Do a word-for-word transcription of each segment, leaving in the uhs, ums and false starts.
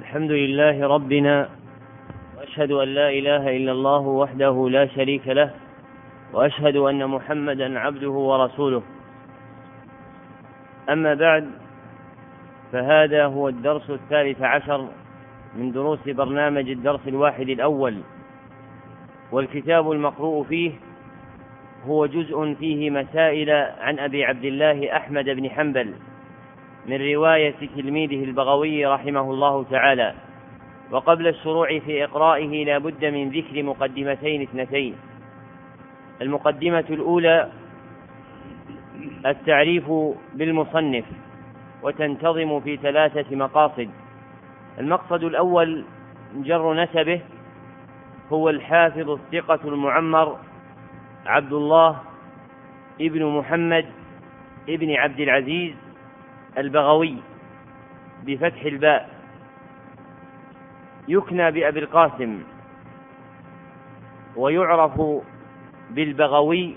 الحمد لله ربنا، وأشهد أن لا إله إلا الله وحده لا شريك له، وأشهد أن محمدا عبده ورسوله. أما بعد، فهذا هو الدرس الثالث عشر من دروس برنامج الدرس الواحد الأول، والكتاب المقروء فيه هو جزء فيه مسائل عن أبي عبد الله أحمد بن حنبل من رواية تلميذه البغوي رحمه الله تعالى. وقبل الشروع في إقرائه لا بد من ذكر مقدمتين اثنتين. المقدمة الأولى التعريف بالمصنف، وتنتظم في ثلاثة مقاصد. المقصد الأول جر نسبه، هو الحافظ الثقة المعمر عبد الله ابن محمد ابن عبد العزيز البغوي بفتح الباء، يكنى بأبي القاسم، ويعرف بالبغوي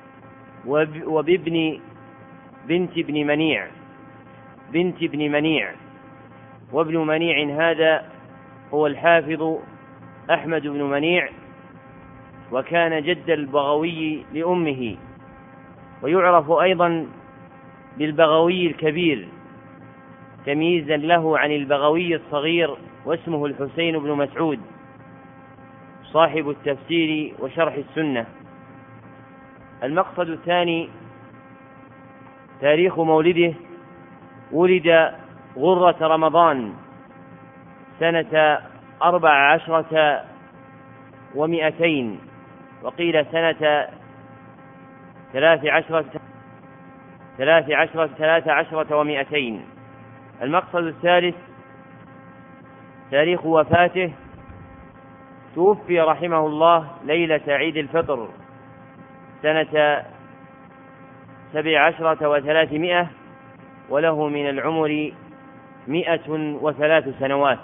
وبابن بنت ابن منيع بنت ابن منيع وابن منيع هذا هو الحافظ أحمد بن منيع، وكان جد البغوي لأمه. ويعرف أيضا بالبغوي الكبير تمييزا له عن البغوي الصغير، واسمه الحسين بن مسعود صاحب التفسير وشرح السنة. المقصد الثاني تاريخ مولده، ولد غرة رمضان سنة أربع عشرة ومئتين، وقيل سنة ثلاث عشرة ثلاث عشرة ثلاث عشرة ومئتين. المقصد الثالث تاريخ وفاته، توفي رحمه الله ليلة عيد الفطر سنة سبع عشرة وثلاثمائة، وله من العمر مئة وثلاث سنوات.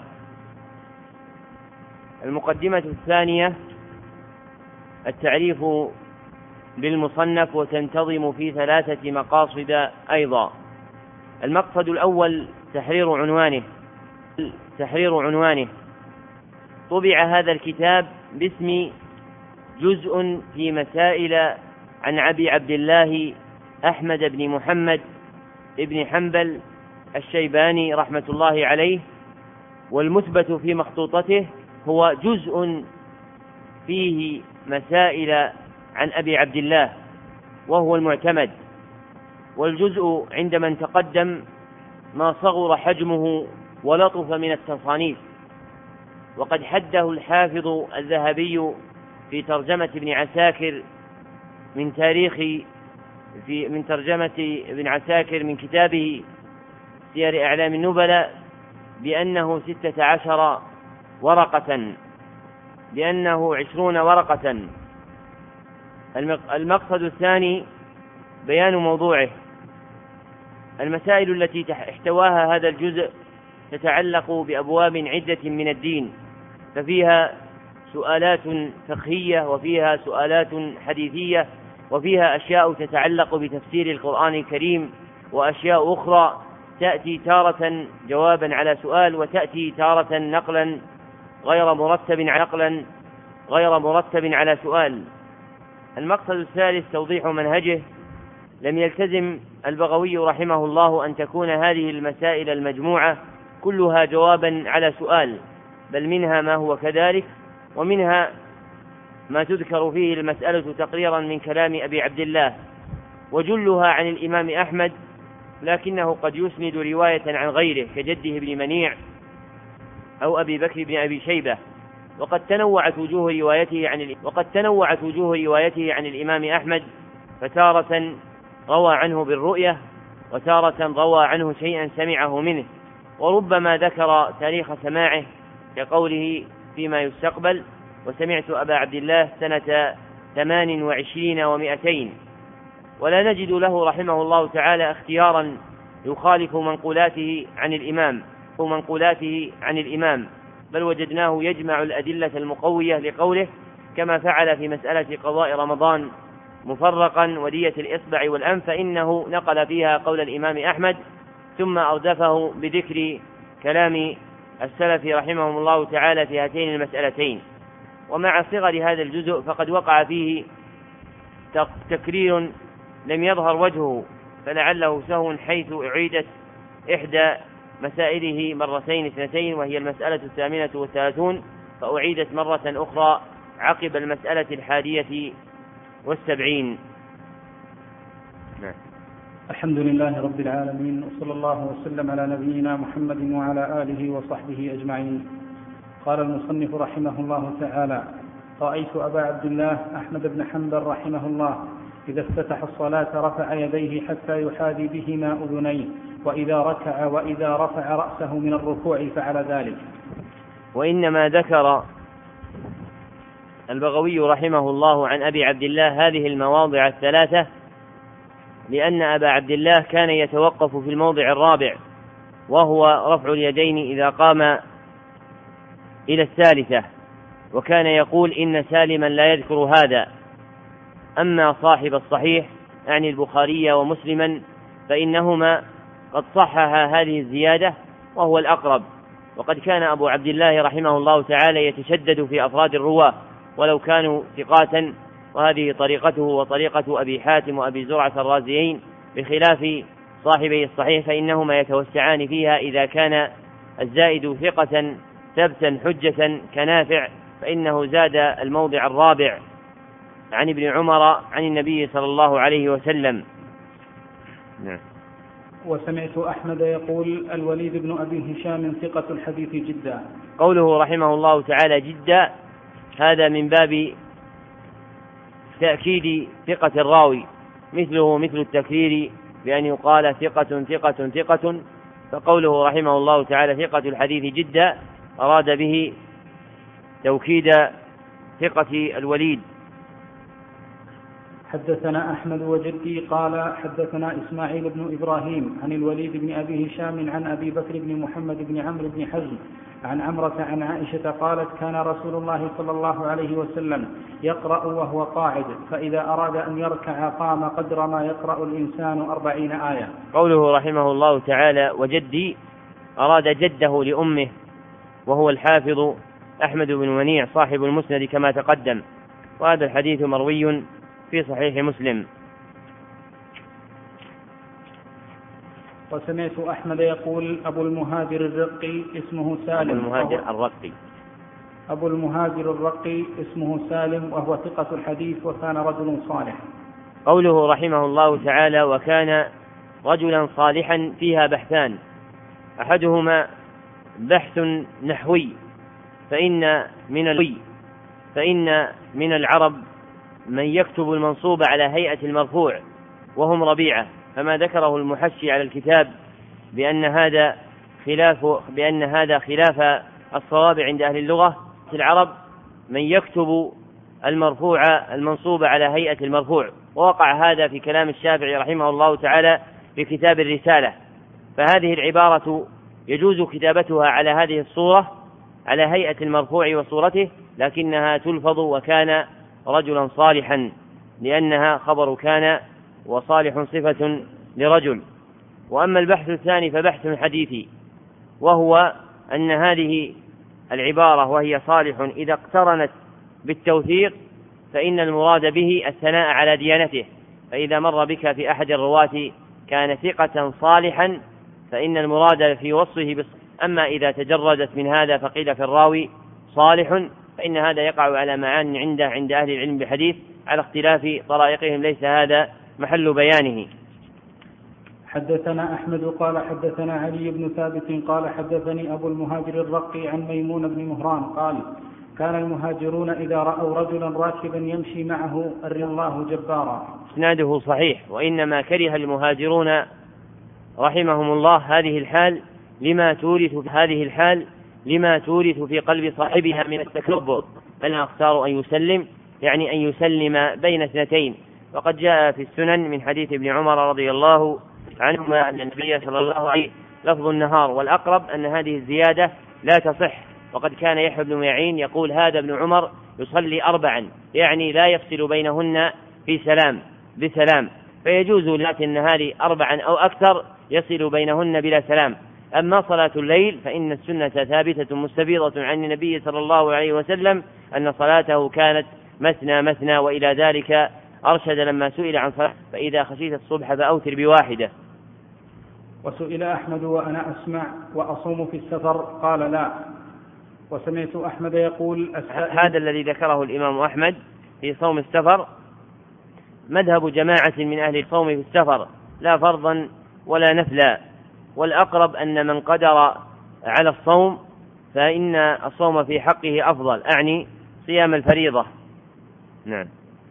المقدمة الثانية التعريف بالمصنف، وتنتظم في ثلاثة مقاصد أيضا. المقصد الأول تحرير عنوانه تحرير عنوانه طبع هذا الكتاب باسم جزء في مسائل عن أبي عبد الله أحمد بن محمد ابن حنبل الشيباني رحمة الله عليه، والمثبت في مخطوطته هو جزء فيه مسائل عن أبي عبد الله، وهو المعتمد. والجزء عند من تقدم ما صغر حجمه ولطف من التصانيف، وقد حده الحافظ الذهبي في ترجمة ابن عساكر من تاريخ في من ترجمة ابن عساكر من كتابه سير أعلام النبلاء بأنه ستة عشر ورقة بأنه عشرون ورقة. المقصد الثاني بيان موضوعه. المسائل التي احتواها هذا الجزء تتعلق بأبواب عدة من الدين، ففيها سؤالات فقهية، وفيها سؤالات حديثية، وفيها أشياء تتعلق بتفسير القرآن الكريم، وأشياء أخرى تأتي تارة جوابا على سؤال، وتأتي تارة نقلا غير مرتب نقلا غير مرتب على سؤال. المقصد الثالث توضيح منهجه. لم يلتزم البغوي رحمه الله أن تكون هذه المسائل المجموعة كلها جوابا على سؤال، بل منها ما هو كذلك، ومنها ما تذكر فيه المسألة تقريرا من كلام أبي عبد الله، وجلها عن الإمام أحمد، لكنه قد يسند رواية عن غيره كجده ابن منيع أو أبي بكر بن أبي شيبة. وقد تنوعت وجوه روايته عن وقد تنوعت وجوه روايته عن الإمام أحمد، فتارة روى عنه بالرؤية، وتارة روى عنه شيئا سمعه منه، وربما ذكر تاريخ سماعه كقوله فيما يستقبل: وسمعت أبا عبد الله سنة ثمان وعشرين ومئتين. ولا نجد له رحمه الله تعالى اختيارا يخالف منقولاته عن الإمام ومنقولاته عن الإمام بل وجدناه يجمع الأدلة المقوية لقوله، كما فعل في مسألة قضاء رمضان مفرقا ودية الإصبع والأنف، فإنه نقل فيها قول الإمام أحمد ثم أردفه بذكر كلام السلف رحمهم الله تعالى في هاتين المسألتين. ومع صغر هذا الجزء فقد وقع فيه تكرير لم يظهر وجهه، فلعله سهو حيث أعيدت إحدى مسائله مرتين اثنتين، وهي المسألة الثامنة والثلاثون، فأعيدت مرة أخرى عقب المسألة الحادية والسبعين. نعم. الحمد لله رب العالمين، وصلى الله وسلم على نبينا محمد وعلى آله وصحبه أجمعين. قال المصنف رحمه الله تعالى: رأيت أبا عبد الله أحمد بن حنبل رحمه الله إذا افتتح الصلاة رفع يديه حتى يحاذي بهما أذنيه، وإذا ركع وإذا رفع رأسه من الركوع فعل ذلك. وإنما ذكر البغوي رحمه الله عن أبي عبد الله هذه المواضع الثلاثة لأن أبا عبد الله كان يتوقف في الموضع الرابع، وهو رفع اليدين إذا قام إلى الثالثة، وكان يقول إن سالما لا يذكر هذا. أما صاحب الصحيح يعني البخاري ومسلما فإنهما قد صححا هذه الزيادة وهو الأقرب. وقد كان أبو عبد الله رحمه الله تعالى يتشدد في أفراد الرواة ولو كانوا ثقاتا، وهذه طريقته وطريقة أبي حاتم وأبي زرعة الرازيين، بخلاف صاحبي الصحيح فإنهما يتوسعان فيها إذا كان الزائد ثقة ثبتا حجة كنافع، فإنه زاد الموضع الرابع عن ابن عمر عن النبي صلى الله عليه وسلم. نعم. وسمعت أحمد يقول: الوليد بن أبي هشام ثقة الحديث جدا. قوله رحمه الله تعالى جدا هذا من باب تأكيد ثقة الراوي، مثله مثل التكرير بأن يقال ثقة ثقة ثقة، فقوله رحمه الله تعالى ثقة الحديث جدا أراد به توكيد ثقة الوليد. حدثنا أحمد وجدي قال حدثنا إسماعيل بن إبراهيم عن الوليد بن أبي هشام عن أبي بكر بن محمد بن عمرو بن حزم عن عمرة عن عائشة قالت: كان رسول الله صلى الله عليه وسلم يقرأ وهو قاعد، فإذا أراد أن يركع قام قدر ما يقرأ الإنسان أربعين آية. قوله رحمه الله تعالى وجدي أراد جده لأمه، وهو الحافظ أحمد بن منيع صاحب المسند كما تقدم، وهذا الحديث مروي في صحيح مسلم. وسمعت أحمد يقول: أبو المهاجر الرقي اسمه سالم. أبو المهاجر الرقي أبو المهاجر الرقي اسمه سالم وهو ثقة الحديث وكان رجل صالح. قوله رحمه الله تعالى وكان رجلا صالحا فيها بحثان، أحدهما بحث نحوي، فإن من الوي فإن من العرب من يكتب المنصوب على هيئة المرفوع وهم ربيعة، فما ذكره المحشي على الكتاب بأن هذا خلاف بأن هذا خلاف الصواب عند أهل اللغة. في العرب من يكتب المرفوع المنصوب على هيئة المرفوع، ووقع هذا في كلام الشافعي رحمه الله تعالى في كتاب الرسالة، فهذه العبارة يجوز كتابتها على هذه الصورة على هيئة المرفوع وصورته، لكنها تلفظ وكان رجلا صالحا، لأنها خبر كان وصالح صفة لرجل. وأما البحث الثاني فبحث حديثي، وهو أن هذه العبارة وهي صالح إذا اقترنت بالتوثيق فإن المراد به الثناء على ديانته، فإذا مر بك في أحد الرواة كان ثقة صالحا فإن المراد في وصفه بالصالح. أما إذا تجردت من هذا فقيل في الراوي صالح فإن هذا يقع على معان عنده عند أهل العلم بحديث على اختلاف طرائقهم، ليس هذا محل بيانه. حدثنا أحمد قال حدثنا علي بن ثابت قال حدثني أبو المهاجر الرقي عن ميمون بن مهران قال: كان المهاجرون إذا رأوا رجلا راكبا يمشي معه أري الله جبارا. إسناده صحيح، وإنما كره المهاجرون رحمهم الله هذه الحال لما تورث هذه الحال لما تورث في قلب صاحبها من التكبر، فأنا أختار أن يسلم يعني أن يسلم بين اثنتين. وقد جاء في السنن من حديث ابن عمر رضي الله عنهما أن النبي صلى الله عليه لفظ النهار، والأقرب أن هذه الزيادة لا تصح. وقد كان يحيى بن معين يقول: هذا ابن عمر يصلي أربعا، يعني لا يفصل بينهن في سلام بسلام، فيجوز لات النهار أربعا أو أكثر يصل بينهن بلا سلام. أما صلاة الليل فإن السنة ثابتة مستفيضة عن النبي صلى الله عليه وسلم أن صلاته كانت مثنى مثنى، وإلى ذلك أرشد لما سئل عن صلاة فإذا خشيت الصبح فأوتر بواحدة. وسئل أحمد وأنا أسمع وأصوم في السفر قال لا. وسمعت أحمد يقول هذا الذي ذكره الإمام أحمد في صوم السفر مذهب جماعة من أهل الصوم في السفر لا فرضا ولا نفلا، والأقرب أن من قدر على الصوم فإن الصوم في حقه أفضل، أعني صيام الفريضة. نعم.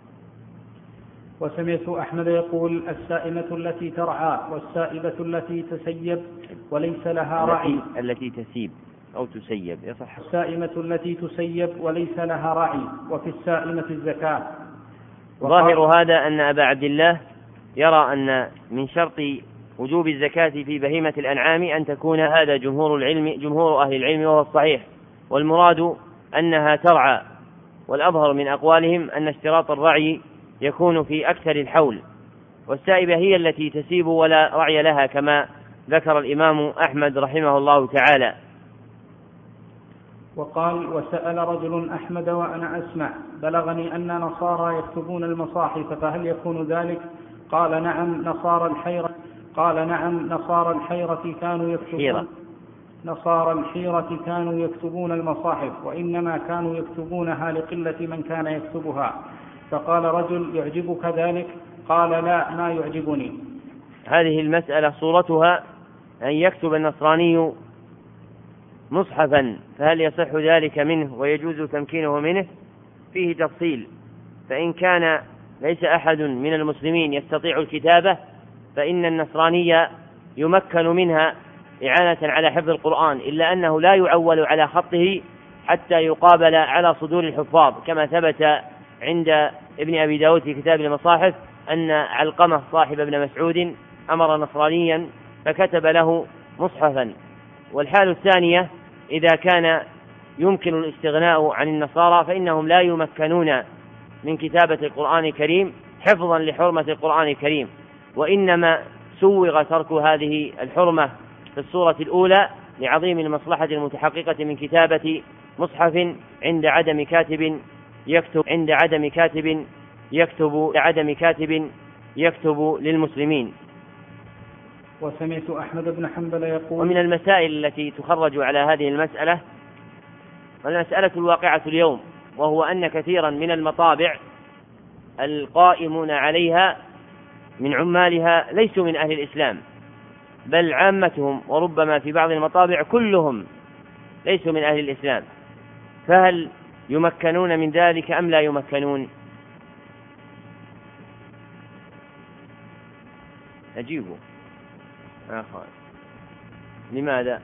وسمعت أحمد يقول السائمة التي ترعى والسائبة التي تسيب وليس لها رعي. التي تسيب أو تسيب يصح. السائمة التي تسيب وليس لها رعي، وفي السائمة الزكاة. ظاهر هذا أن أبا عبد الله يرى أن من شرط وجوب الزكاة في بهيمة الأنعام أن تكون هذا جمهور العلم جمهور أهل العلم وهو الصحيح، والمراد أنها ترعى، والأظهر من أقوالهم أن اشتراط الرعي يكون في أكثر الحول، والسائبة هي التي تسيب ولا رعي لها كما ذكر الإمام أحمد رحمه الله تعالى. وقال وسأل رجل أحمد وأنا أسمع بلغني أن نصارى يكتبون المصاحف فهل يكون ذلك؟ قال نعم نصارى الحيرة قال نعم نصارى الحيرة كانوا يكتبون نصارى الحيرة كانوا يكتبون المصاحف، وإنما كانوا يكتبونها لقلة من كان يكتبها. فقال رجل يعجبك ذلك؟ قال لا ما يعجبني. هذه المسألة صورتها أن يكتب النصراني مصحفا فهل يصح ذلك منه ويجوز تمكينه منه؟ فيه تفصيل، فإن كان ليس أحد من المسلمين يستطيع الكتابة فإن النصراني يمكن منها إعانة على حفظ القرآن، إلا أنه لا يعول على خطه حتى يقابل على صدور الحفاظ، كما ثبت عند ابن أبي داود في كتاب المصاحف أن علقمة صاحب ابن مسعود أمر نصرانيا فكتب له مصحفا. والحال الثانية إذا كان يمكن الاستغناء عن النصارى فإنهم لا يمكنون من كتابة القرآن الكريم حفظا لحرمة القرآن الكريم، وإنما سوغ ترك هذه الحرمة في الصورة الأولى لعظيم المصلحة المتحققة من كتابة مصحف عند عدم كاتب يكتب عند عدم كاتب يكتب عدم كاتب يكتب للمسلمين. وسمعت أحمد بن حنبل يقول ومن المسائل التي تخرج على هذه المسألة المسألة الواقعة اليوم، وهو أن كثيرا من المطابع القائمون عليها من عمالها ليسوا من أهل الإسلام، بل عامتهم وربما في بعض المطابع كلهم ليسوا من أهل الإسلام، فهل يمكنون من ذلك أم لا يمكنون؟ أجيبوا آخر. لماذا؟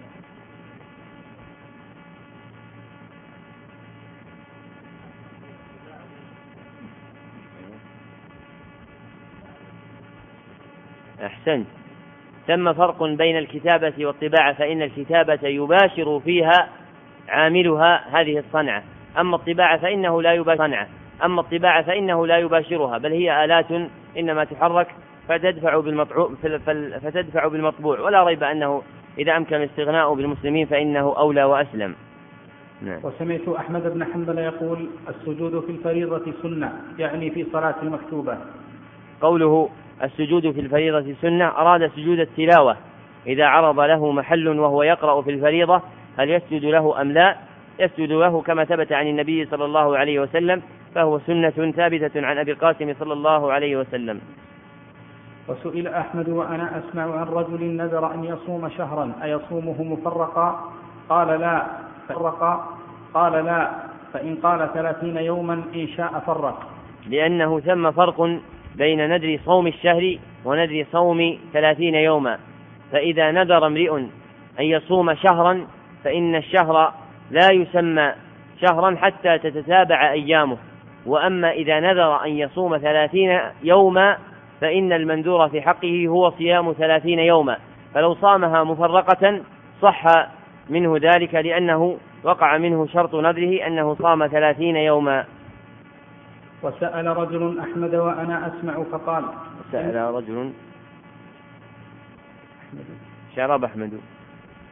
أحسنت. ثم فرق بين الكتابة والطباعة، فإن الكتابة يباشر فيها عاملها هذه الصنعة، أما الطباعة فإنه لا يباشر صنعة أما الطباعة فإنه لا يباشرها، بل هي آلات إنما تحرك فتدفع بالمطبوع, فتدفع بالمطبوع ولا ريب أنه إذا أمكن الاستغناء بالمسلمين فإنه أولى وأسلم. نعم. وسمعت أحمد بن حنبل يقول السجود في الفريضة سنة، يعني في صلاة المكتوبة. قوله السجود في الفريضة سنة أراد سجود التلاوة، إذا عرض له محل وهو يقرأ في الفريضة هل يسجد له أم لا؟ يسجد له كما ثبت عن النبي صلى الله عليه وسلم، فهو سنة ثابتة عن أبي القاسم صلى الله عليه وسلم. وسئل أحمد وأنا أسمع عن رجل نذر أن يصوم شهرا أيصومه مفرقا؟ قال لا فرقا قال لا فإن قال ثلاثين يوما إن شاء فرق، لأنه ثم فرق بين نذر صوم الشهر ونذر صوم ثلاثين يوما، فإذا نذر امرئ أن يصوم شهرا فإن الشهر لا يسمى شهرا حتى تتتابع أيامه، وأما إذا نذر أن يصوم ثلاثين يوما فإن المنذور في حقه هو صيام ثلاثين يوما، فلو صامها مفرقة صح منه ذلك لأنه وقع منه شرط نذره أنه صام ثلاثين يوما. وسأل رجل أحمد وأنا أسمع فقال سأل رجل شرب أحمد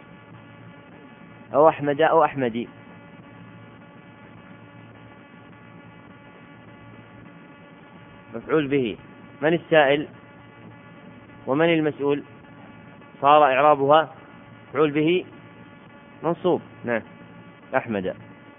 أو أحمد أو أحمدي. مفعول به. من السائل ومن المسؤول؟ صار إعرابها مفعول به منصوب. نعم. أحمد.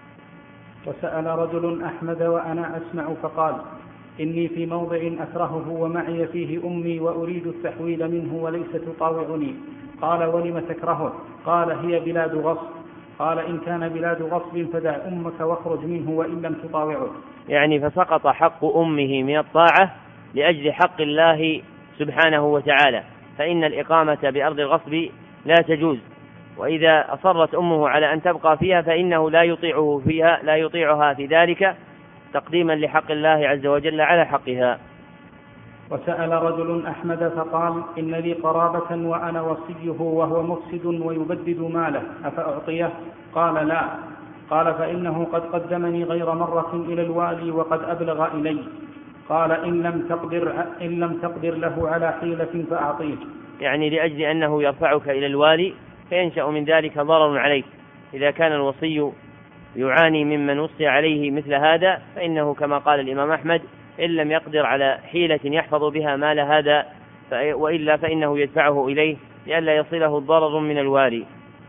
وسأل رجل أحمد وأنا أسمع فقال إني في موضع أكرهه ومعي فيه أمي وأريد التحويل منه وليس تطاوعني. قال ولم تكرهه؟ قال هي بلاد غصب. قال إن كان بلاد غصب فدع أمك واخرج منه وإن لم تطاوعه. يعني فسقط حق أمه من الطاعة لأجل حق الله سبحانه وتعالى، فإن الإقامة بأرض الغصب لا تجوز، وإذا أصرت أمه على أن تبقى فيها فإنه لا يطيعه فيها لا يطيعها في ذلك تقديما لحق الله عز وجل على حقها. وسأل رجل أحمد فقال إن لي قرابة وأنا وصيه وهو مفسد ويبدد ماله أفأعطيه؟ قال لا. قال فإنه قد قدمني غير مرة إلى الوالي وقد أبلغ إلي. قال إن لم تقدر, إن لم تقدر له على حيلة فأعطيه. يعني لأجل أنه يرفعك إلى الوالي فينشأ من ذلك ضرر عليك. إذا كان الوصي يعاني ممن وصي عليه مثل هذا فإنه كما قال الإمام أحمد إن لم يقدر على حيلة يحفظ بها مال هذا وإلا فإنه يدفعه إليه لئلا يصله الضرر من الوالي.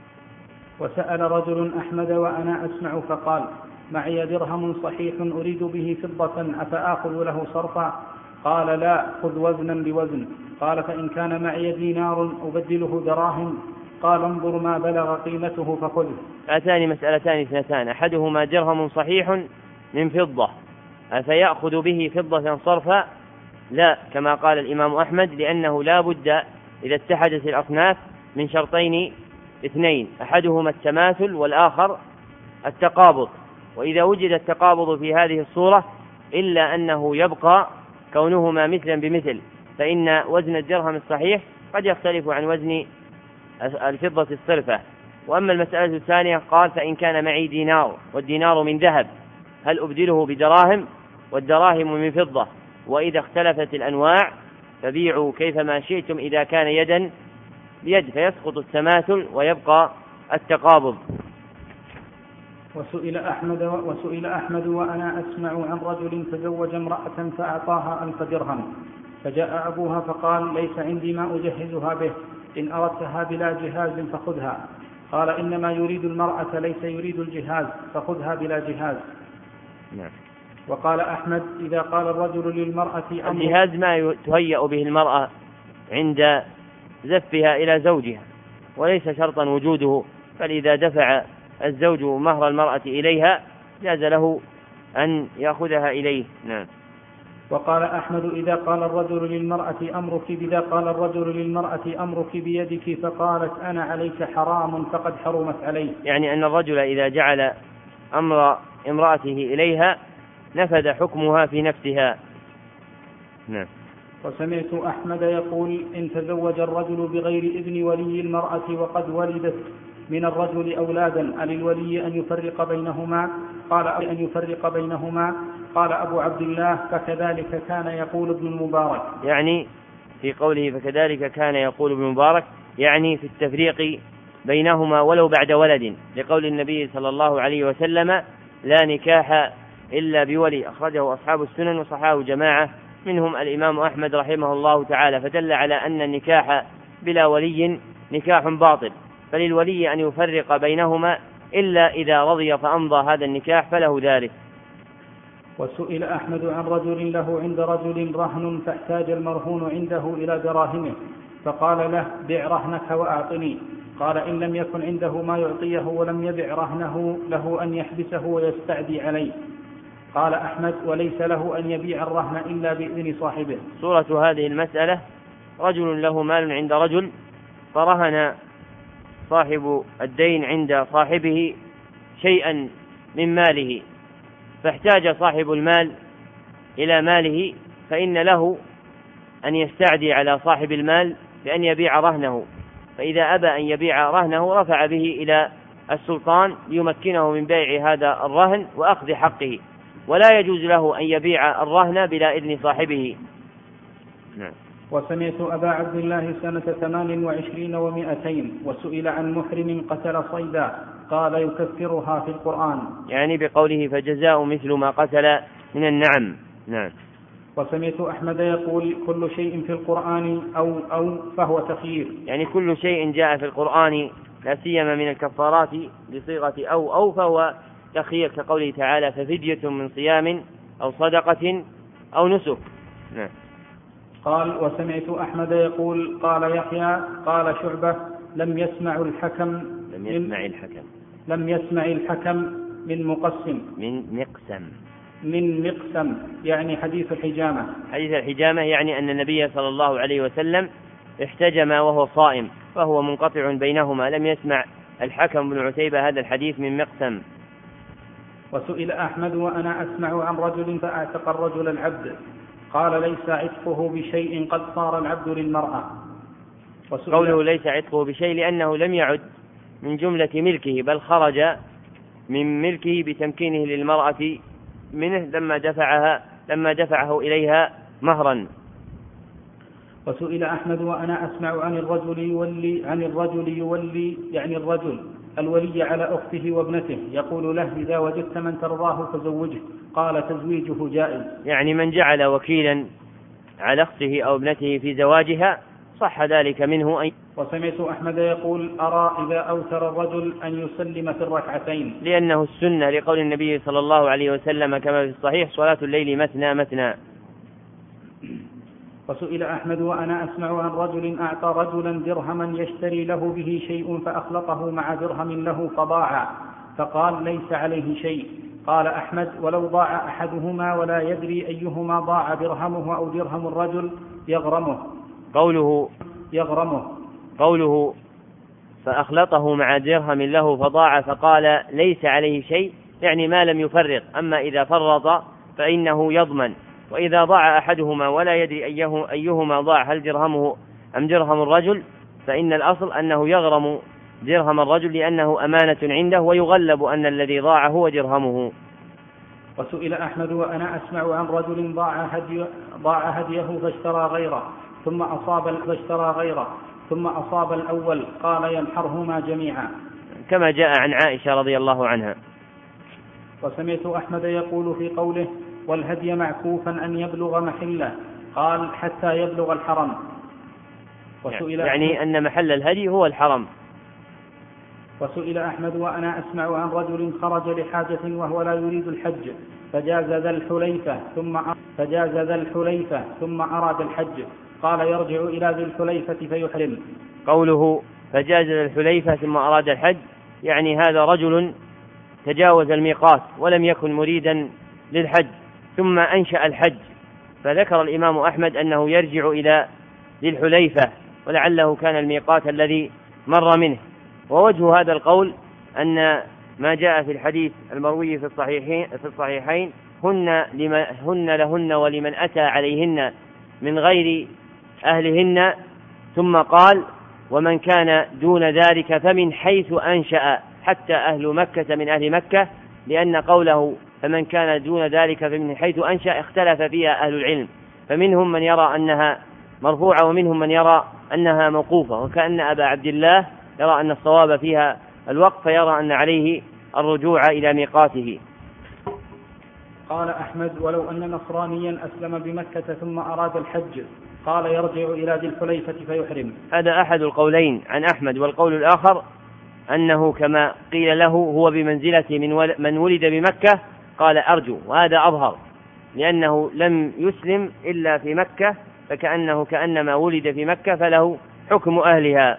وسأل رجل أحمد وأنا أسمع فقال معي درهم صحيح أريد به فضة أفآخذ له صرفا؟ قال لا، خذ وزنا بوزن. قال فإن كان معي دينار أبدله دراهم؟ قال انظر ما بلغ قيمته فخذه. هاتان مسألتان اثنتان، أحدهما درهم صحيح من فضة أفيأخذ به فضة صرفا؟ لا، كما قال الإمام أحمد، لأنه لا بد إذا اتحدت الأصناف من شرطين اثنين، أحدهما التماثل والآخر التقابض، وإذا وجد التقابض في هذه الصورة إلا أنه يبقى كونهما مثلا بمثل، فإن وزن الدرهم الصحيح قد يختلف عن وزن الفضة الصرفة. وأما المسألة الثانية قال فإن كان معي دينار والدينار من ذهب هل أبدله بدراهم والدراهم من فضة؟ وإذا اختلفت الأنواع فبيعوا كيفما شئتم إذا كان يدا بيد، فيسقط التماثل ويبقى التقابض. وسئل أحمد, وسئل أحمد وأنا أسمع عن رجل تزوج امرأة فأعطاها ألف درهم، فجاء أبوها فقال ليس عندي ما أجهزها به، إن أردتها بلا جهاز فخذها. قال إنما يريد المرأة ليس يريد الجهاز فخذها بلا جهاز. نعم. وقال أحمد إذا قال الرجل للمرأة الجهاز ما تهيأ به المرأة عند زفها إلى زوجها، وليس شرطا وجوده، فإذا دفع الزوج مهر المرأة إليها جاز له أن يأخذها إليه. نعم. وقال أحمد إذا قال الرجل للمرأة أمرك إذا قال الرجل للمرأة أمرك بيدك فقالت أنا عليك حرام فقد حرمت عليه، يعني أن الرجل إذا جعل أمر امرأته إليها نفذ حكمها في نفسها. نعم. وسمعت أحمد يقول إن تزوج الرجل بغير إذن ولي المرأة وقد ولدت من الرجل أولادا أللولي أن يفرق بينهما؟ قال أن يفرق بينهما. قال أبو عبد الله فكذلك كان يقول ابن المبارك، يعني في قوله فكذلك كان يقول ابن المبارك يعني في التفريق بينهما ولو بعد ولد، لقول النبي صلى الله عليه وسلم لا نكاح إلا بولي، أخرجه أصحاب السنن وصححه جماعة منهم الإمام أحمد رحمه الله تعالى، فدل على أن النكاح بلا ولي نكاح باطل، فللولي أن يفرق بينهما إلا إذا رضي فأمضى هذا النكاح فله ذلك. وسئل أحمد عن رجل له عند رجل رهن فاحتاج المرهون عنده إلى دراهمه، فقال له بع رهنك وأعطني. قال إن لم يكن عنده ما يعطيه ولم يبع رهنه له أن يحبسه ويستعدي عليه. قال أحمد وليس له أن يبيع الرهن إلا بإذن صاحبه. صورة هذه المسألة رجل له مال عند رجل فرهن صاحب الدين عند صاحبه شيئا من ماله، فاحتاج صاحب المال إلى ماله، فإن له أن يستعدي على صاحب المال بأن يبيع رهنه، فإذا أبى أن يبيع رهنه رفع به إلى السلطان ليمكنه من بيع هذا الرهن وأخذ حقه، ولا يجوز له أن يبيع الرهن بلا إذن صاحبه. نعم. وسمعت أبا عبد الله سنة ثمان وعشرين ومائتين وسئل عن محرم قتل صيدا قال يكفرها في القرآن، يعني بقوله فجزاء مثل ما قتل من النعم. نعم. وسمعت أحمد يقول كل شيء في القرآن أو أو فهو تخيير، يعني كل شيء جاء في القرآن لا سيما من الكفارات بصيغة أو أو فهو تخيير، كقوله تعالى ففدية من صيام أو صدقة أو نسك. نعم. قال وسمعت أحمد يقول قال يحيى قال شعبة لم يسمع الحكم لم يسمع الحكم لم يسمع الحكم من مقسم من مقسم من مقسم يعني حديث الحجامة. حديث الحجامة يعني أن النبي صلى الله عليه وسلم احتجم وهو صائم، فهو منقطع بينهما. لم يسمع الحكم بن عتيبة هذا الحديث من مقسم. وسئل أحمد وأنا أسمع عن رجل فأعتق الرجل العبد، قال ليس عتقه بشيء قد صار العبد للمرأة. قوله ليس عتقه بشيء لأنه لم يعد من جملة ملكه، بل خرج من ملكه بتمكينه للمرأة منه لما دفعها لما دفعه إليها مهرا. وسئل أحمد وأنا أسمع عن الرجل يولي عن الرجل يولي يعني الرجل الولي على أخته وابنته، يقول له إذا وجدت من ترضاه فزوجه، قال تزويجه جائز، يعني من جعل وكيلا على أخته أو ابنته في زواجها صح ذلك منه. أي وسمعت أحمد يقول أرى إذا أوتر الرجل أن يسلم في الركعتين، لأنه السنة لقول النبي صلى الله عليه وسلم كما في الصحيح صلاة الليل مثنى مثنى. وسئل أحمد وأنا أسمع عن رجل أعطى رجلا درهما يشتري له به شيء فأخلطه مع درهم له فضاع، فقال ليس عليه شيء. قال أحمد ولو ضاع أحدهما ولا يدري أيهما ضاع درهمه أو درهم الرجل يغرمه. قوله يغرمه قوله فأخلطه مع درهم له فضاع فقال ليس عليه شيء، يعني ما لم يفرق. أما إذا فرط فإنه يضمن. وإذا ضاع أحدهما ولا يدري أيه أيهما ضاع هل درهمه أم درهم الرجل فإن الأصل أنه يغرم درهم الرجل لأنه أمانة عنده، ويغلب أن الذي ضاع هو درهمه. وسئل أحمد وأنا أسمع عن رجل ضاع هدي ضاع هديه فاشترى غيره ثم أصاب فاشترى غيره ثم أصاب الأول، قال ينحرهما جميعا، كما جاء عن عائشة رضي الله عنها. وسمعت أحمد يقول في قوله والهدي معكوفا أن يبلغ محله، قال حتى يبلغ الحرم. وسئل يعني أن محل الهدي هو الحرم. وسئل أحمد وأنا أسمع عن رجل خرج لحاجة وهو لا يريد الحج فجاز ذا الحليفة ثم فجاز ذا الحليفة ثم أراد الحج، قال يرجع إلى ذي الحليفة فيحرم. قوله فجاز ذا الحليفة ثم أراد الحج يعني هذا رجل تجاوز الميقات ولم يكن مريدا للحج ثم أنشأ الحج، فذكر الإمام أحمد أنه يرجع إلى ذي الحليفة ولعله كان الميقات الذي مر منه. ووجه هذا القول أن ما جاء في الحديث المروي في الصحيحين, في الصحيحين هن, لمن هن لهن ولمن أتى عليهن من غير أهلهن، ثم قال ومن كان دون ذلك فمن حيث أنشأ حتى أهل مكة من أهل مكة، لأن قوله فمن كان دون ذلك فمن حيث أنشأ اختلف فيها أهل العلم، فمنهم من يرى أنها مرفوعة ومنهم من يرى أنها موقوفة، وكأن أبا عبد الله يرى أن الصواب فيها الوقف، فيرى أن عليه الرجوع إلى ميقاته. قال أحمد ولو أن نصرانيا أسلم بمكة ثم أراد الحج قال يرجع إلى ذي الحليفة فيحرم. هذا أحد القولين عن أحمد، والقول الآخر أنه كما قيل له هو بمنزلة من ولد بمكة قال أرجو، وهذا أظهر لأنه لم يسلم إلا في مكة، فكأنه كأنما ولد في مكة فله حكم أهلها.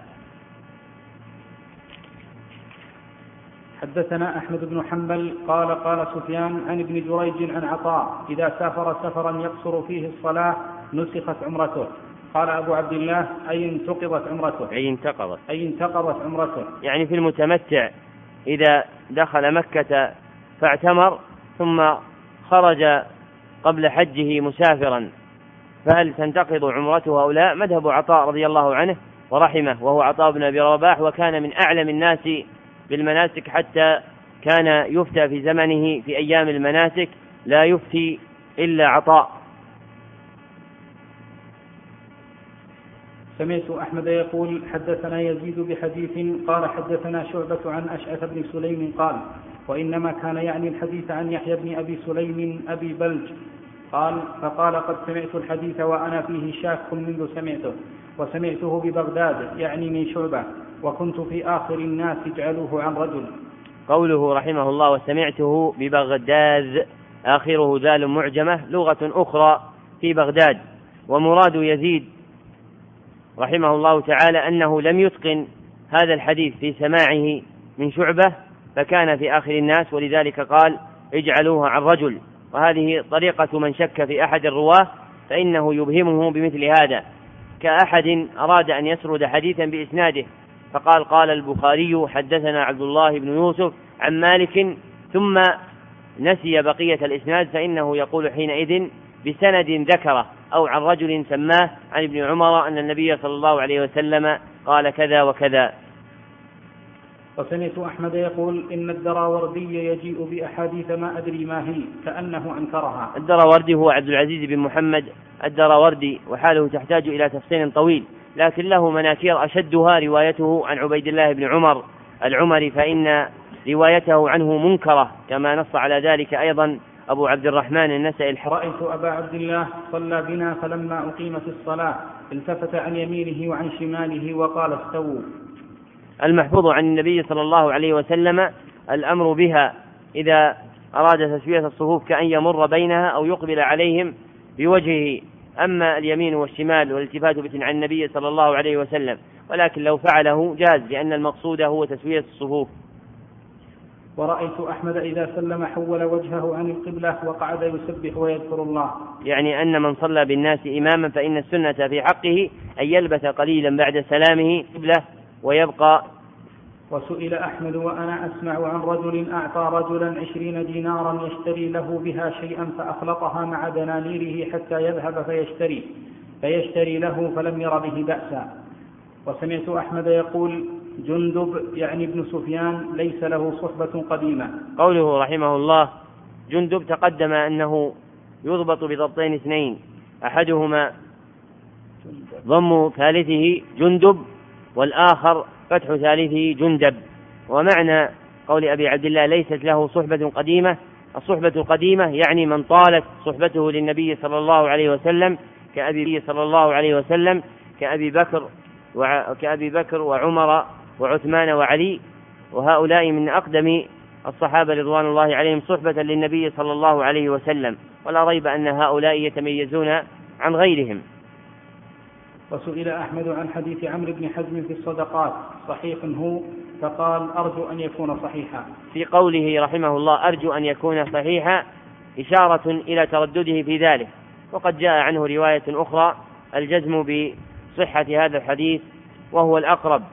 حدثنا أحمد بن حنبل قال قال سفيان عن ابن جريج عن عطاء إذا سافر سفرا يقصر فيه الصلاة نسخت عمرته. قال أبو عبد الله أي انتقضت عمرته أي انتقضت أي انتقضت عمرته يعني في المتمتع إذا دخل مكة فاعتمر ثم خرج قبل حجه مسافرا فهل تنتقض عمرته أو لا؟ مذهب عطاء رضي الله عنه ورحمه، وهو عطاء بن أبي رباح، وكان من أعلم الناس بالمناسك حتى كان يفتى في زمنه في أيام المناسك لا يفتي إلا عطاء. سمعت أحمد يقول حدثنا يزيد بحديث قال حدثنا شعبة عن أشعث بن سليم قال وإنما كان يعني الحديث عن يحيى بن أبي سليم أبي بلج قال فقال قد سمعت الحديث وأنا فيه شاك منذ سمعته وسمعته ببغداد يعني من شعبة وكنت في آخر الناس اجعلوه عن رجل. قوله رحمه الله وسمعته ببغداد آخره ذال معجمة لغة أخرى في بغداد، ومراد يزيد رحمه الله تعالى أنه لم يتقن هذا الحديث في سماعه من شعبة فكان في آخر الناس، ولذلك قال اجعلوه عن رجل، وهذه طريقة من شك في أحد الرواة فإنه يبهمه بمثل هذا، كأحد أراد أن يسرد حديثا بإسناده فقال قال البخاري حدثنا عبد الله بن يوسف عن مالك ثم نسي بقية الإسناد، فإنه يقول حينئذ بسند ذكره أو عن رجل سماه عن ابن عمر أن النبي صلى الله عليه وسلم قال كذا وكذا. وسمعت أحمد يقول إن الدراوردي يجيء بأحاديث ما أدري ما هي كأنه أنكرها. الدراوردي هو عبد العزيز بن محمد الدراوردي، وحاله تحتاج إلى تفصيل طويل، لكن له مناكير أشدها روايته عن عبيد الله بن عمر العمري، فإن روايته عنه منكرة كما نص على ذلك أيضا أبو عبد الرحمن النسائي الحرمي. رأيت أبا عبد الله صلى بنا فلما أقيمت الصلاة التفت عن يمينه وعن شماله وقال استووا. المحفوظ عن النبي صلى الله عليه وسلم الأمر بها إذا أراد تسوية الصفوف كأن يمر بينها أو يقبل عليهم بوجهه، أما اليمين والشمال والالتفات بتن عن النبي صلى الله عليه وسلم، ولكن لو فعله جاز لأن المقصود هو تسوية الصفوف. ورأيت أحمد إذا سلم حول وجهه عن القبلة وقعد يسبح ويذكر الله، يعني أن من صلى بالناس إماما فإن السنة في حقه أن يلبث قليلا بعد سلامه قبلة ويبقى. وسئل أحمد وأنا أسمع عن رجل أعطى رجلا عشرين دينارا يشتري له بها شيئا فأخلطها مع دنانيره حتى يذهب فيشتري فيشتري له فلم ير به بأسا. وسمعت أحمد يقول جندب يعني ابن سفيان ليس له صحبة قديمة. قوله رحمه الله جندب تقدم أنه يضبط بضبطين اثنين، أحدهما ضم ثالثه جندب والآخر فتح ثالثه جندب. ومعنى قول أبي عبد الله ليست له صحبة قديمة، الصحبة القديمة يعني من طالت صحبته للنبي صلى الله عليه وسلم كأبي صلى الله عليه وسلم كأبي بكر وكأبي بكر وعمر وعثمان وعلي، وهؤلاء من أقدم الصحابة رضوان الله عليهم صحبة للنبي صلى الله عليه وسلم، ولا ريب أن هؤلاء يتميزون عن غيرهم. وسئل أحمد عن حديث عمرو بن حزم في الصدقات صحيح هو؟ فقال أرجو أن يكون صحيحا. في قوله رحمه الله أرجو أن يكون صحيحا إشارة إلى تردده في ذلك، وقد جاء عنه رواية أخرى الجزم بصحة هذا الحديث وهو الأقرب.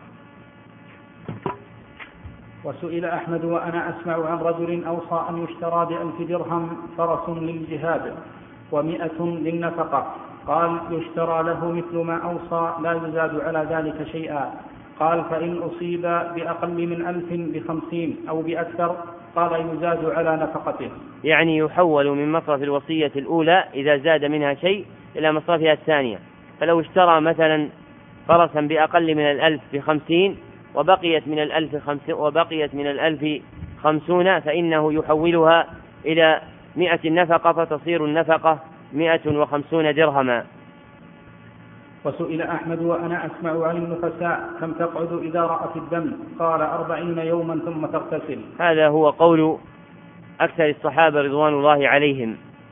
وسئل أحمد وأنا أسمع عن رجل أوصى أن يشترى بألف درهم فرس للجهاد ومئة للنفقة، قال يشترى له مثل ما أوصى لا يزاد على ذلك شيئا. قال فإن أصيب بأقل من ألف بخمسين أو بأكثر قال يزاد على نفقته، يعني يحول من مصرف الوصية الأولى إذا زاد منها شيء إلى مصرفها الثانية. فلو اشترى مثلا فرسا بأقل من الألف بخمسين وبقيت من الألف خمس وبقيت من الألف خمسون فإنه يحولها إلى مئة النفقة فتصير النفقة مئة وخمسون درهما. وسئل أحمد وأنا أسمع عن النفساء كم تقعد إذا رأت الدم؟ قال أربعين يوما ثم تغتسل. هذا هو قول أكثر الصحابة رضوان الله عليهم.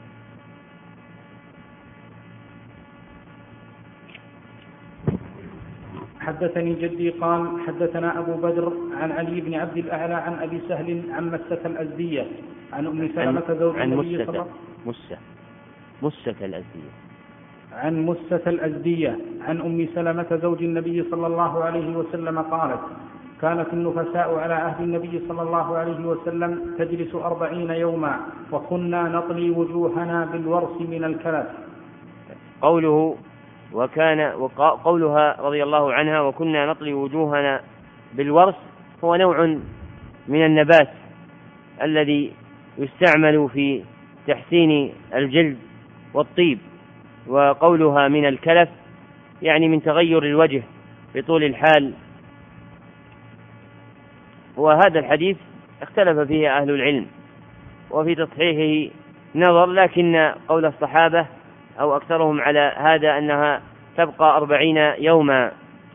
حدثني جدي قال حدثنا أبو بدر عن علي بن عبد الأعلى عن أبي سهل عن مسة الأزدية عن أم سلمة زوج النبي صلى الله عليه وسلم مسة مسة الأزدية عن مسة الأزدية عن أم سلمة زوج النبي صلى الله عليه وسلم قالت كانت النفساء على عهد النبي صلى الله عليه وسلم تجلس أربعين يوما وكنا نطلي وجوهنا بالورس من الكلف. قوله وكان وقولها رضي الله عنها وكنا نطلي وجوهنا بالورس هو نوع من النبات الذي يستعمل في تحسين الجلد والطيب. وقولها من الكلف يعني من تغير الوجه بطول الحال. وهذا الحديث اختلف فيه أهل العلم وفي تصحيحه نظر، لكن قول الصحابة أو أكثرهم على هذا أنها تبقى أربعين يوما.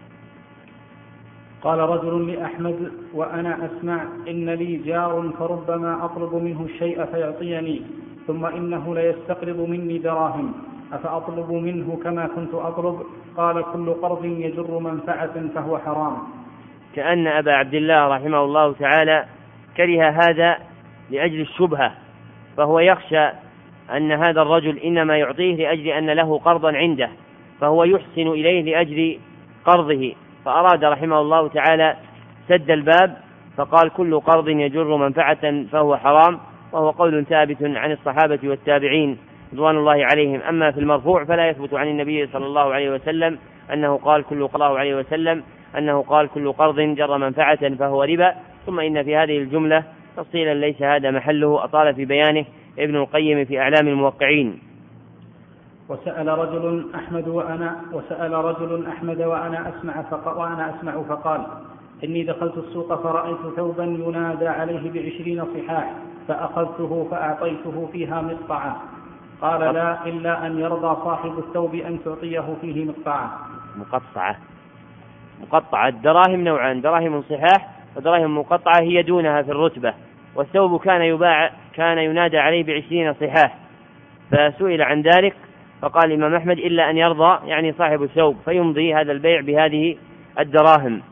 قال رجل لأحمد وأنا أسمع إن لي جار فربما أطلب منه الشيء فيعطيني، ثم إنه ليستقرض مني دراهم، أفأطلب منه كما كنت أطلب؟ قال كل قرض يجر منفعة فهو حرام. كأن أبا عبد الله رحمه الله تعالى كره هذا لأجل الشبهة، فهو يخشى أن هذا الرجل إنما يعطيه لأجل أن له قرضا عنده، فهو يحسن إليه لأجل قرضه، فأراد رحمه الله تعالى سد الباب فقال كل قرض يجر منفعة فهو حرام، وهو قول ثابت عن الصحابة والتابعين رضوان الله عليهم. أما في المرفوع فلا يثبت عن النبي صلى الله عليه وسلم أنه قال كل الله عليه وسلم أنه قال كل قرض جر منفعة فهو ربا. ثم إن في هذه الجملة تفصيلا ليس هذا محله أطال في بيانه ابن القيم في أعلام الموقعين. وسأل رجل أحمد وأنا وسأل رجل أحمد وأنا أسمع فق وأنا أسمع فقال إني دخلت السوق فرأيت ثوبا ينادى عليه بعشرين صحاح فأخذته فأعطيته فيها مقطعة. قال لا إلا أن يرضى صاحب الثوب أن تعطيه فيه مقطعة. مقطعة مقطعة الدراهم نوعان، دراهم صحاح ودراهم مقطعة هي دونها في الرتبة، والثوب كان يباع كان ينادى عليه بعشرين صحاح، فسئل عن ذلك فقال الإمام أحمد إلا أن يرضى يعني صاحب الثوب فيمضي هذا البيع بهذه الدراهم.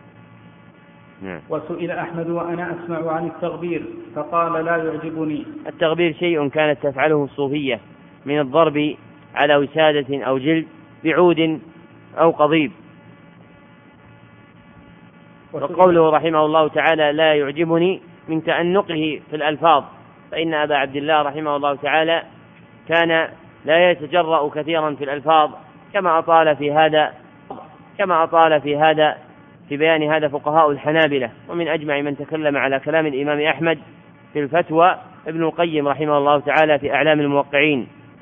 وسئل أحمد وأنا أسمع عن التغبير فقال لا يعجبني. التغبير شيء كانت تفعله الصوفية من الضرب على وسادة أو جلد بعود أو قضيب. وقوله رحمه الله تعالى لا يعجبني من تأنقه في الألفاظ، فإن أبا عبد الله رحمه الله تعالى كان لا يتجرأ كثيرا في الألفاظ كما أطال في هذا كما أطال في هذا في بيان هذا فقهاء الحنابلة، ومن أجمع من تكلم على كلام الإمام أحمد في الفتوى ابن القيم رحمه الله تعالى في أعلام الموقعين.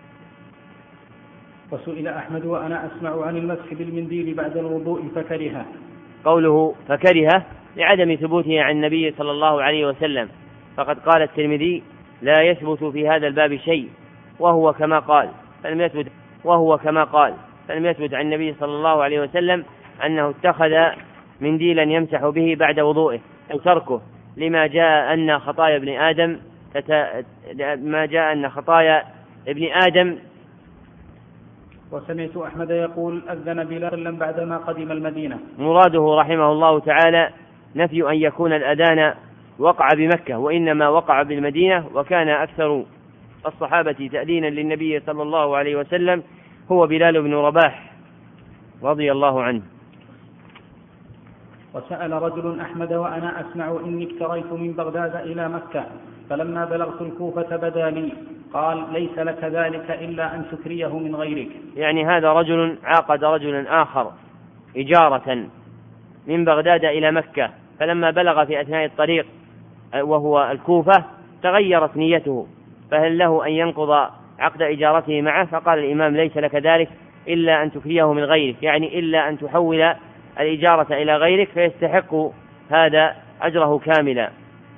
وسئل أحمد وأنا أسمع عن المسح بالمنديل بعد الوضوء فكرهه. قوله فكرهه لعدم ثبوته عن النبي صلى الله عليه وسلم، فقد قال الترمذي لا يثبت في هذا الباب شيء وهو كما قال فلم يثبت وهو كما قال فلم يثبت عن النبي صلى الله عليه وسلم أنه اتخذ منديلا يمسح به بعد وضوئه أو تركه، لما جاء أن خطايا ابن آدم تت... ما جاء أن خطايا ابن آدم. وسمعت أحمد يقول أذن بلال بعدما قدم المدينة. مراده رحمه الله تعالى نفي أن يكون الأذان وقع بمكة، وإنما وقع بالمدينة، وكان أكثر الصحابة تأذينا للنبي صلى الله عليه وسلم هو بلال بن رباح رضي الله عنه. وسأل رجل أحمد وأنا أسمع إني اكتريت من بغداد إلى مكة فلما بلغت الكوفة بدا لي، قال ليس لك ذلك إلا أن تكريه من غيرك. يعني هذا رجل عاقد رجلا آخر إجارة من بغداد إلى مكة، فلما بلغ في أثناء الطريق وهو الكوفة تغيرت نيته، فهل له أن ينقض عقد إجارته معه؟ فقال الإمام ليس لك ذلك إلا أن تكريه من غيرك، يعني إلا أن تحول الإجارة إلى غيرك فيستحق هذا أجره كاملا.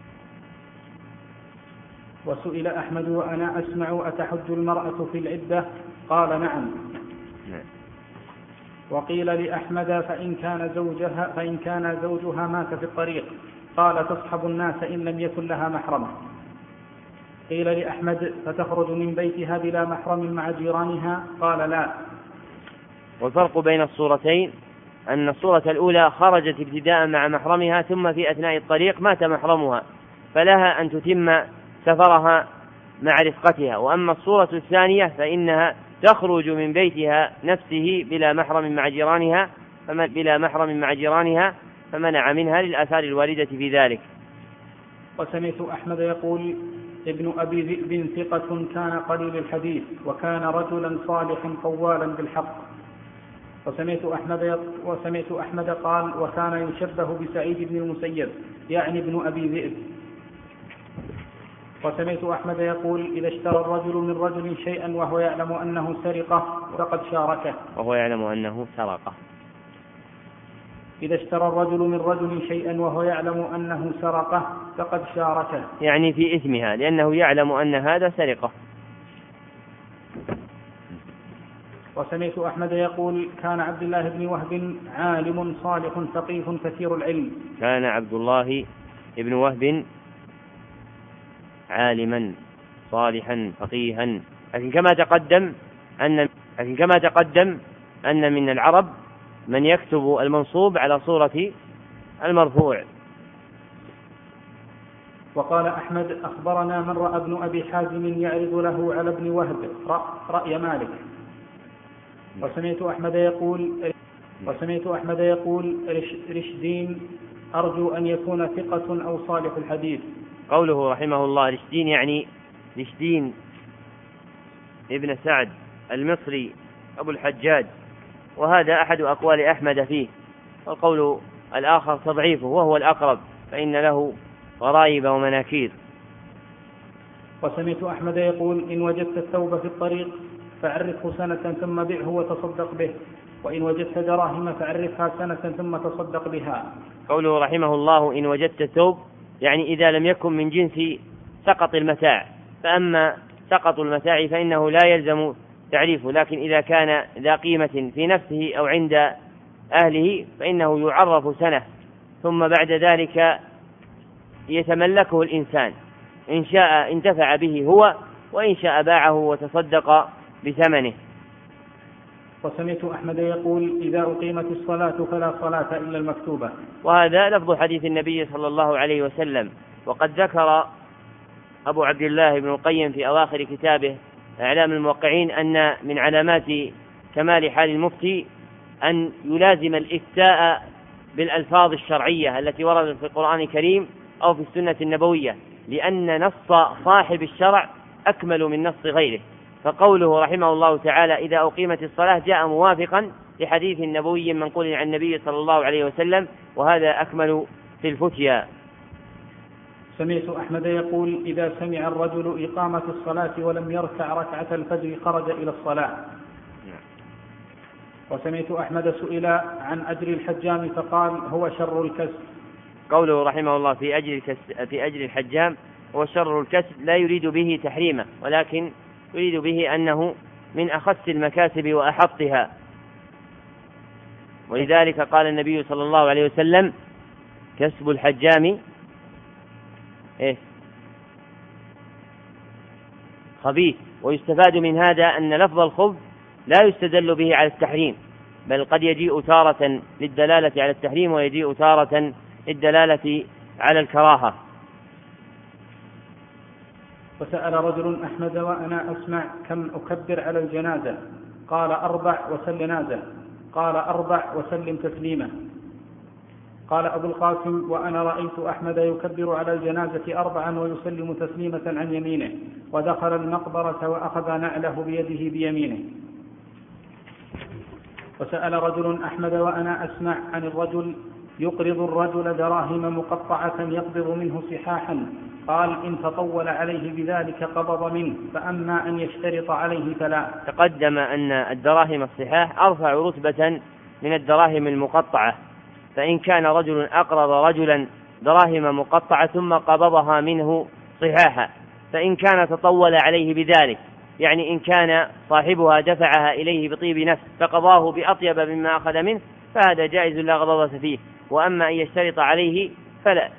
وسئل أحمد وأنا أسمع أتحج المرأة في العدة؟ قال نعم. وقيل لأحمد فإن كان زوجها فإن كان زوجها مات في الطريق؟ قال تصحب الناس إن لم يكن لها محرم. قيل لأحمد فتخرج من بيتها بلا محرم مع جيرانها؟ قال لا. والفرق بين الصورتين أن الصورة الأولى خرجت ابتداء مع محرمها، ثم في أثناء الطريق مات محرمها فلها أن تتم سفرها مع رفقتها. وأما الصورة الثانية فإنها تخرج من بيتها نفسه بلا محرم مع جيرانها بلا محرم مع جيرانها فمنع منها للآثار الواردة في ذلك. وسمعت أحمد يقول ابن أبي ذئب ثقة كان قليل الحديث وكان رجلا صالحا قوالا بالحق. وسمعت أحمد, وسمعت أحمد قال وكان يشبه بسعيد بن المسيب يعني ابن أبي ذئب. وسمعت أحمد يقول إذا اشترى الرجل من رجل شيئا وهو يعلم أنه سرقة فقد شاركه وهو يعلم أنه سرقه. إذا اشترى الرجل من رجل شيئا وهو يعلم أنه سرقه فقد شاركه، يعني في إثمها لأنه يعلم أن هذا سرقه. وسمعت أحمد يقول كان عبد الله بن وهب عالم صالح فقيه كثير العلم. كان عبد الله بن وهب عالما صالحا فقيها، لكن كما تقدم أن لكن كما تقدم أن من العرب من يكتب المنصوب على صورة المرفوع. وقال أحمد أخبرنا من رأى ابن أبي حازم يعرض له على ابن وهب رأي مالك. وسمعت أحمد يقول وسمعت أحمد يقول رشدين أرجو أن يكون ثقة أو صالح الحديث. قوله رحمه الله رشدين يعني رشدين ابن سعد المصري أبو الحجاج، وهذا أحد أقوال أحمد فيه، والقول الآخر تضعيفه وهو الأقرب فإن له غرائب ومناكير. وسمعت أحمد يقول إن وجدت الثوب في الطريق فعرفه سنة ثم بعه وتصدق به، وإن وجدت دراهم فعرفها سنة ثم تصدق بها. قوله رحمه الله إن وجدت الثوب يعني إذا لم يكن من جنس سقط المتاع، فأما سقط المتاع فإنه لا يلزم تعريفه، لكن إذا كان ذا قيمة في نفسه أو عند أهله فإنه يعرف سنة ثم بعد ذلك يتملكه الإنسان، إن شاء انتفع به هو وإن شاء باعه وتصدق بثمنه. وسمعت أحمد يقول إذا أقيمت الصلاة فلا صلاة إلا المكتوبة، وهذا لفظ حديث النبي صلى الله عليه وسلم. وقد ذكر أبو عبد الله بن القيم في أواخر كتابه إعلام الموقعين أن من علامات كمال حال المفتي أن يلازم الإفتاء بالألفاظ الشرعية التي وردت في القرآن الكريم أو في السنة النبوية، لأن نص صاحب الشرع أكمل من نص غيره. فقوله رحمه الله تعالى إذا أقيمت الصلاة جاء موافقا لحديث النبوي منقول عن النبي صلى الله عليه وسلم، وهذا أكمل في الفتيا. سمعت أحمد يقول إذا سمع الرجل إقامة الصلاة ولم يركع ركعة الفجر خرج إلى الصلاة. وسمعت أحمد سئل عن أجر الحجام فقال هو شر الكسب. قوله رحمه الله في أجر في أجر الحجام هو شر الكسب لا يريد به تحريمه، ولكن يريد به أنه من أخص المكاسب وأحطها، ولذلك قال النبي صلى الله عليه وسلم كسب الحجام إيه؟ خبيث. ويستفاد من هذا أن لفظ الخبث لا يستدل به على التحريم، بل قد يجيء تارة للدلالة على التحريم ويجيء تارة للدلالة على الكراهة. وسأل رجل أحمد وأنا أسمع كم أكبر على الجنازة؟ قال أربع وسل جنازة. قال أربع وسلم تسليمة. قال أبو القاسم وأنا رأيت أحمد يكبر على الجنازة أربعا ويسلم تسليمة عن يمينه، ودخل المقبرة وأخذ نعله بيده بيمينه. وسأل رجل أحمد وأنا أسمع عن الرجل يقرض الرجل دراهم مقطعة يقبض منه صحاحا، قال إن تطول عليه بذلك قبض منه، فأما أن يشترط عليه فلا. تقدم أن الدراهم الصحاح أرفع رتبة من الدراهم المقطعة، فإن كان رجل أقرض رجلا دراهم مقطعة ثم قبضها منه صحاحا، فإن كان تطول عليه بذلك يعني إن كان صاحبها دفعها إليه بطيب نفس فقضاه بأطيب مما أخذ منه فهذا جائز لا غضاضة فيه، وأما أن يشترط عليه فلا.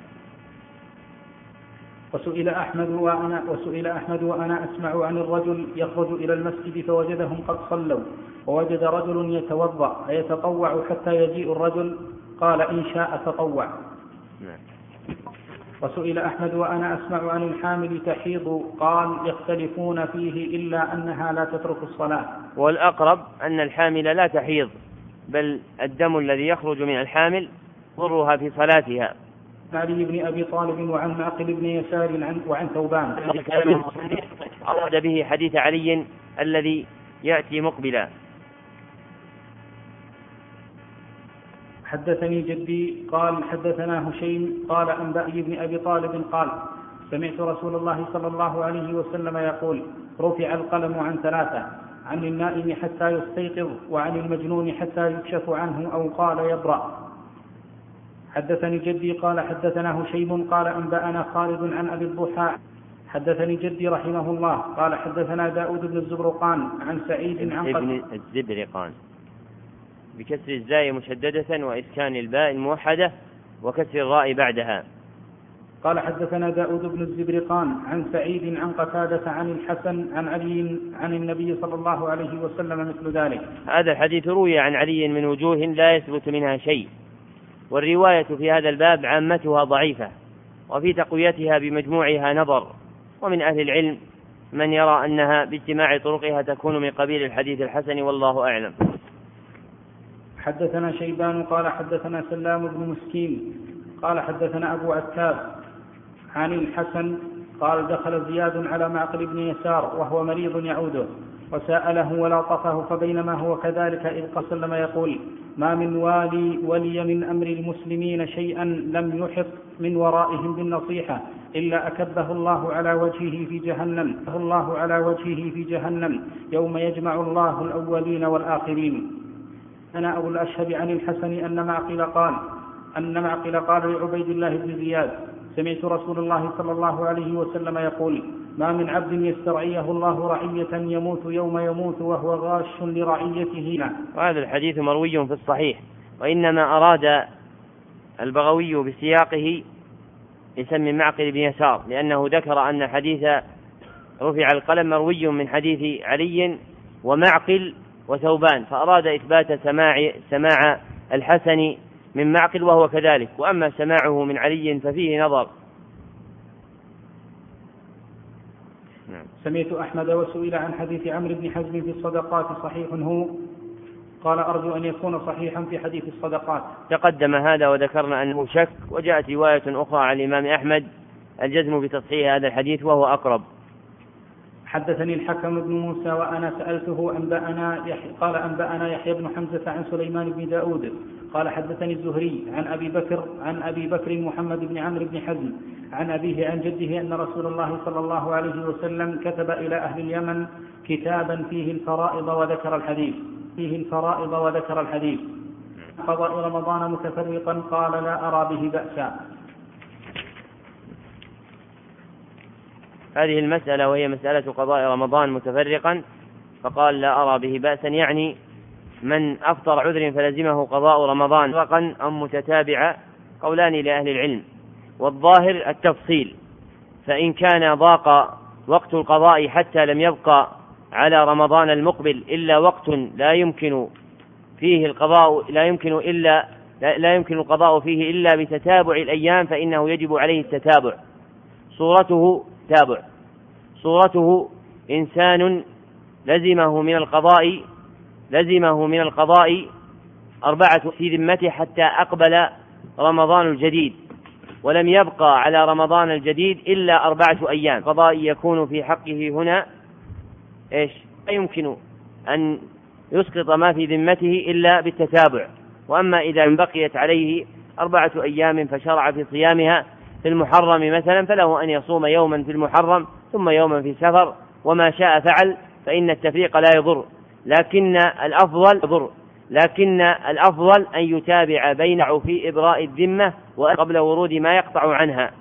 وسئل أحمد وأنا, وسئل أحمد وأنا أسمع عن الرجل يخرج إلى المسجد فوجدهم قد صلوا، ووجد رجل يتوضأ أيتطوع حتى يجيء الرجل؟ قال إن شاء تطوع. وسئل أحمد وأنا أسمع عن الحامل تحيض، قال يختلفون فيه إلا أنها لا تترك الصلاة. والأقرب أن الحامل لا تحيض، بل الدم الذي يخرج من الحامل ضرها في صلاتها. علي بن أبي طالب وعن معقل بن يسار عن وعن ثوبان. أراد به حديث علي الذي يأتي مقبلا. حدثني جدي قال حدثنا هشيم قال عن علي بن أبي طالب قال سمعت رسول الله صلى الله عليه وسلم يقول رفع القلم عن ثلاثة، عن النائم حتى يستيقظ وعن المجنون حتى يكشف عنه أو قال يبرأ. حدثني جدي قال حدثنا هشيم قال أنبأنا خالد عن أبي الضحى حدثني جدي رحمه الله قال حدثنا داود بن الزبرقان عن سعيد عن ابن الزبرقان بكسر الزاي مشددة وإسكان الباء الموحدة وكسر الراء بعدها. قال حدثنا داود بن الزبرقان عن سعيد عن قتادة عن الحسن عن علي عن النبي صلى الله عليه وسلم مثل ذلك. هذا الحديث روي عن علي من وجوه لا يثبت منها شيء، والرواية في هذا الباب عامتها ضعيفة، وفي تقويتها بمجموعها نظر، ومن أهل العلم من يرى أنها باجتماع طرقها تكون من قبيل الحديث الحسن، والله أعلم. حدثنا شيبان قال حدثنا سلام بن مسكين قال حدثنا أبو عتاب عن الحسن قال دخل زياد على معقل بن يسار وهو مريض يعوده وسأله ولاطفه، فبينما هو كذلك إذ قسلم يقول: ما من والي ولي من أمر المسلمين شيئا لم يحط من ورائهم بالنصيحة إلا أكبه الله على وجهه في جهنم الله على وجهه في جهنم يوم يجمع الله الأولين والآخرين. أنا أبو الأشهب عن الحسن أن معقل قال أن معقل قال لعبيد الله بن زياد: سمعت رسول الله صلى الله عليه وسلم يقول: ما من عبد يسترعيه الله رعية يموت يوم يموت وهو غاش لرعيته. وهذا الحديث مروي في الصحيح، وإنما أراد البغوي بسياقه اسم معقل بن يسار، لأنه ذكر أن حديث رفع القلم مروي من حديث علي ومعقل وثوبان، فأراد إثبات سماع, سماع الحسن من معقل وهو كذلك، وأما سماعه من علي ففيه نظر. سمعت أحمد وسئل عن حديث عمرو بن حزم في الصدقات صحيح هو؟ قال: أرجو أن يكون صحيحا في حديث الصدقات. تقدم هذا وذكرنا أنه شك، وجاءت رواية أخرى عن الإمام أحمد الجزم بتصحيح هذا الحديث وهو أقرب. حدثني الحكم بن موسى وأنا سألته أنبأنا يحيى قال أنبأنا يحيى بن حمزة عن سليمان بن داود قال حدثني الزهري عن أبي بكر عن أبي بكر محمد بن عمرو بن حزم عن أبيه عن جده أن رسول الله صلى الله عليه وسلم كتب إلى أهل اليمن كتابا فيه الفرائض وذكر الحديث فيه الفرائض وذكر الحديث قضاء رمضان متفرقا قال: لا أرى به بأسا. هذه المسألة وهي مسألة قضاء رمضان متفرقا فقال: لا أرى به بأسا، يعني من أفطر عذر فلزمه قضاء رمضان متفرقا أو متتابعا، قولان لأهل العلم، والظاهر التفصيل، فإن كان ضاق وقت القضاء حتى لم يبقى على رمضان المقبل إلا وقت لا يمكن فيه القضاء لا يمكن إلا لا يمكن القضاء فيه إلا بتتابع الأيام فإنه يجب عليه التتابع. صورته تابع صورته إنسان لزمه من القضاء لزمه من القضاء أربعة في ذمته حتى أقبل رمضان الجديد، ولم يبقى على رمضان الجديد إلا أربعة أيام، قضاء يكون في حقه هنا إيش؟ لا يمكن أن يسقط ما في ذمته إلا بالتتابع. وأما إذا بقيت عليه أربعة أيام فشرع في صيامها في المحرم مثلا، فله أن يصوم يوما في المحرم ثم يوما في سفر، وما شاء فعل، فإن التفريق لا يضر، لكن الأفضل يضر لكن الأفضل أن يتابع بينه في إبراء الذمة وقبل ورود ما يقطع عنها.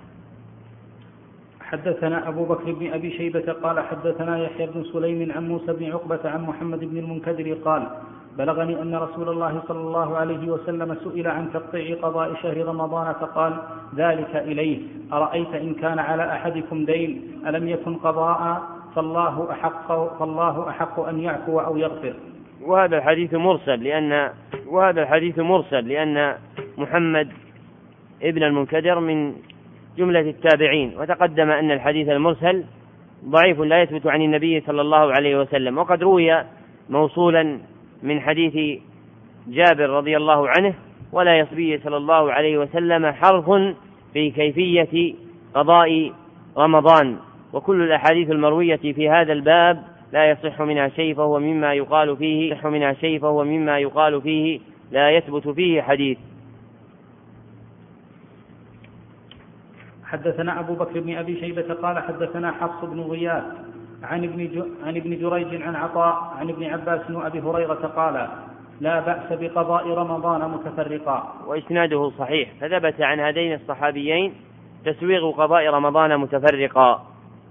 حدثنا أبو بكر بن أبي شيبة قال حدثنا يحيى بن سليم عن موسى بن عقبة عن محمد بن المنكدر قال: بلغني أن رسول الله صلى الله عليه وسلم سئل عن تقطيع قضاء شهر رمضان فقال: ذلك إليه، أرأيت إن كان على أحدكم دين ألم يكن قضاء فالله أحق, فالله أحق أن يعفو أو يغفر. وهذا الحديث مرسل لأن وهذا الحديث مرسل لأن محمد ابن المنكدر من جملة التابعين، وتقدم أن الحديث المرسل ضعيف لا يثبت عن النبي صلى الله عليه وسلم، وقد روي موصولا من حديث جابر رضي الله عنه: ولا يصبي صلى الله عليه وسلم حرف في كيفية قضاء رمضان. وكل الأحاديث المروية في هذا الباب لا يصح منها شيء فهو مما يقال فيه يصح منها شيء فهو مما يقال فيه لا يثبت فيه حديث. حدثنا أبو بكر بن أبي شيبة قال حدثنا حفص بن غياث عن ابن, عن ابن جريج عن عطاء عن ابن عباس وأبي هريرة قال لا بأس بقضاء رمضان متفرقا. وإسناده صحيح. فثبت عن هذين الصحابيين تسويغ قضاء رمضان متفرقا.